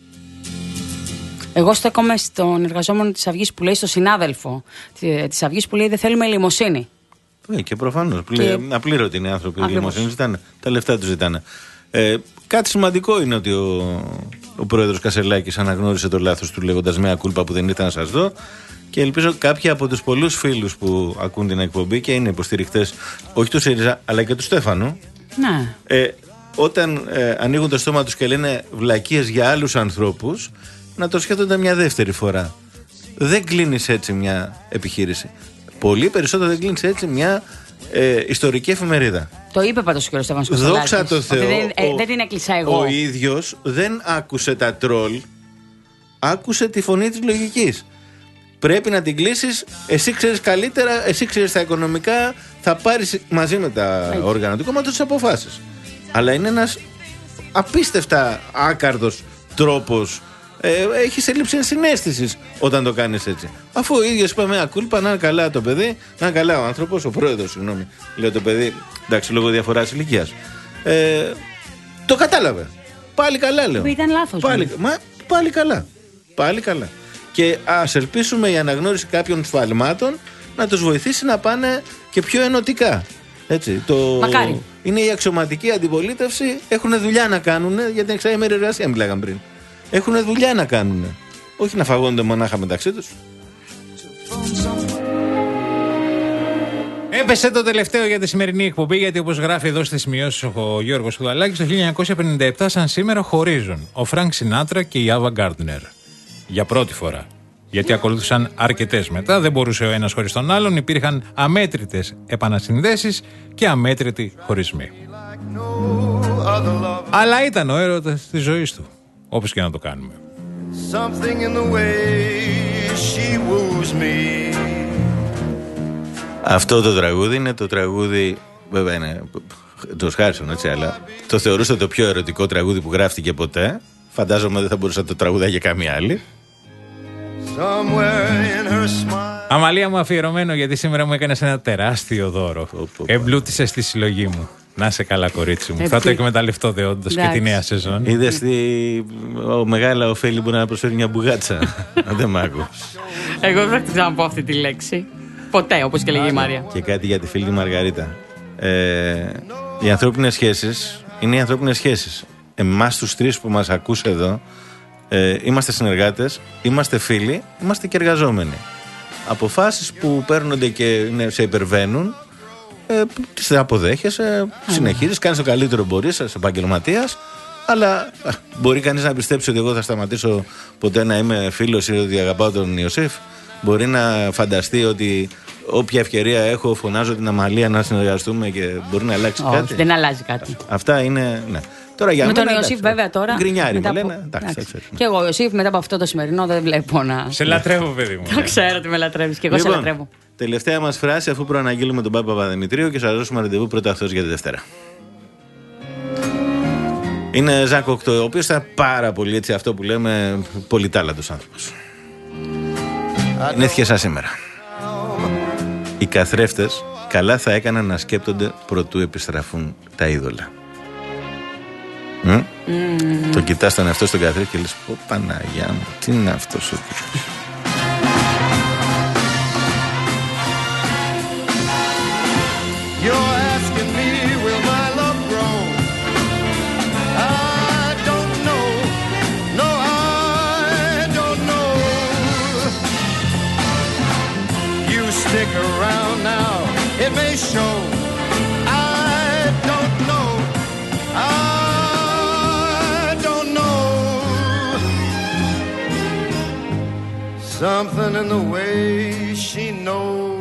Εγώ στέκομαι στον εργαζόμενο της Αυγής που λέει, στο συνάδελφο της Αυγής που λέει δεν θέλουμε ελεημοσύνη. Ε, και προφανώς. Και... Απλήρωτοι είναι οι άνθρωποι. Ελεημοσύνη ζητάνε. Τα λεφτά τους ζητάνε. Ε, κάτι σημαντικό είναι ότι ο, ο πρόεδρος Κασελάκης αναγνώρισε το λάθος του λέγοντας μια κούλπα που δεν ήρθα να σας δω. Και ελπίζω κάποιοι από τους πολλούς φίλους που ακούν την εκπομπή και είναι υποστηριχτές όχι του ΣΥΡΙΖΑ αλλά και του Στέφανου. Ναι. Ε, όταν ε, ανοίγουν το στόμα τους και λένε βλακίες για άλλους ανθρώπους, να το σκέφτονται μια δεύτερη φορά. Δεν κλείνεις έτσι μια επιχείρηση. Πολύ περισσότερο δεν κλείνεις έτσι μια ε, ιστορική εφημερίδα. Το είπε πάντως ο κ. Στέφανος Κασελάκης. Δόξα τω Θεώ. Δεν, ε, ο, δεν την έκλεισα εγώ. Ο ίδιος δεν άκουσε τα τρόλ, άκουσε τη φωνή της λογικής. Πρέπει να την κλείσεις, εσύ ξέρεις καλύτερα, εσύ ξέρεις τα οικονομικά, θα πάρεις μαζί με τα Έτσι. όργανα του κόμματος τις αποφάσεις. Αλλά είναι ένας απίστευτα άκαρδος τρόπος. Ε, έχεις έλλειψη συναίσθησης όταν το κάνεις έτσι. Αφού ο ίδιος είπε με ακούλπα να είναι καλά το παιδί, να είναι καλά ο άνθρωπος, ο πρόεδρος, συγγνώμη, λέω το παιδί, εντάξει, λόγω διαφοράς ηλικίας. Ε, το κατάλαβε. Πάλι καλά, λέω. Ήταν λάθος. Πάλι, μα, πάλι καλά. Πάλι καλά. Και ας ελπίσουμε η αναγνώριση κάποιων σφαλμάτων να τους βοηθήσει να πάνε και πιο ενωτικά. Έτσι, το... Μακάρι. Είναι η αξιωματική αντιπολίτευση, έχουν δουλειά να κάνουν για την εξαήμερη εργασία, μιλάγαμε πριν. Έχουν δουλειά να κάνουν. Όχι να φαγώνονται μονάχα μεταξύ τους. Έπεσε το τελευταίο για τη σημερινή εκπομπή, γιατί όπως γράφει εδώ στις σημειώσεις ο Γιώργος Χουδαλάκης, το χίλια εννιακόσια πενήντα επτά σαν σήμερα χωρίζουν ο Φρανκ Σινάτρα και η Άβα Γκάρντνερ. Για πρώτη φορά. Γιατί ακολούθησαν αρκετές μετά, δεν μπορούσε ο ένας χωρίς τον άλλον, υπήρχαν αμέτρητες επανασυνδέσεις και αμέτρητοι χωρισμοί. Αλλά ήταν ο έρωτας της ζωής του, όπως και να το κάνουμε. Αυτό το τραγούδι είναι το τραγούδι, βέβαια είναι Τζορτζ Χάρισον, έτσι, αλλά το θεωρούσα το πιο ερωτικό τραγούδι που γράφτηκε ποτέ. Φαντάζομαι δεν θα μπορούσα να το τραγουδάει για καμία άλλη. Αμαλία μου, αφιερωμένο, γιατί σήμερα μου έκανες ένα τεράστιο δώρο. Εμπλούτησες τη συλλογή μου. Να σε καλά, κορίτσι μου. Ε, θα το εκμεταλλευτώ δεόντως και τη νέα σεζόν. Είδες τι ο μεγάλα ωφέλη μπορεί να προσφέρει μια μπουγάτσα. Δεν μ' άκου. Εγώ δεν θα ξαναπώ αυτή τη λέξη. Ποτέ, όπως και λέγει η Μάρια. Και κάτι για τη φίλη Μαργαρίτα. Ε, οι ανθρώπινες σχέσεις είναι οι ανθρώπινες σχέσεις. Εμάς τους τρεις που μας ακούς εδώ, ε, είμαστε συνεργάτες, είμαστε φίλοι, είμαστε και εργαζόμενοι. Αποφάσεις που παίρνονται και είναι, σε υπερβαίνουν, ε, τις αποδέχεσαι, συνεχίζεις, κάνεις το καλύτερο μπορεί ως επαγγελματίας. Αλλά μπορεί κανείς να πιστέψει ότι εγώ θα σταματήσω ποτέ να είμαι φίλος ή ότι αγαπάω τον Ιωσήφ? Μπορεί να φανταστεί ότι όποια ευκαιρία έχω φωνάζω την Αμαλία να συνεργαστούμε και μπορεί να αλλάξει Όχι, κάτι? δεν αλλάζει κάτι. Αυτά είναι. Ναι. Τώρα για με μένα, τον Ιωσήφ βέβαια τώρα. Γκρινιάρι μου από... λένε. Εντάξει, εντάξει. Και εγώ Ιωσήφ μετά από αυτό το σημερινό δεν βλέπω να. Σε λατρεύω, παιδί μου. Το ξέρω ότι με λατρεύεις και εγώ Λοιπόν, σε λατρεύω. Τελευταία μας φράση αφού προαναγγείλουμε τον Πάπα Παπαδημητρίου και σας δώσουμε ραντεβού πρώτα αυτός για τη Δευτέρα. Είναι Ζακ Κοκτό, ο οποίος ήταν πάρα πολύ έτσι αυτό που λέμε πολυτάλαντος άνθρωπος. Γεννήθηκε σαν σήμερα. Οι καθρέφτες καλά θα έκαναν να σκέπτονται προτού επιστραφούν τα είδωλα. Mm? Mm. Το κοιτάς τον εαυτό στον καθρέφτη και λες πω Παναγιά μου, τι είναι αυτός ο τύπος? You're asking me, will my love grow? I don't know. No, I don't know. You stick around now, it may show. I don't know. I don't know. Something in the way she knows.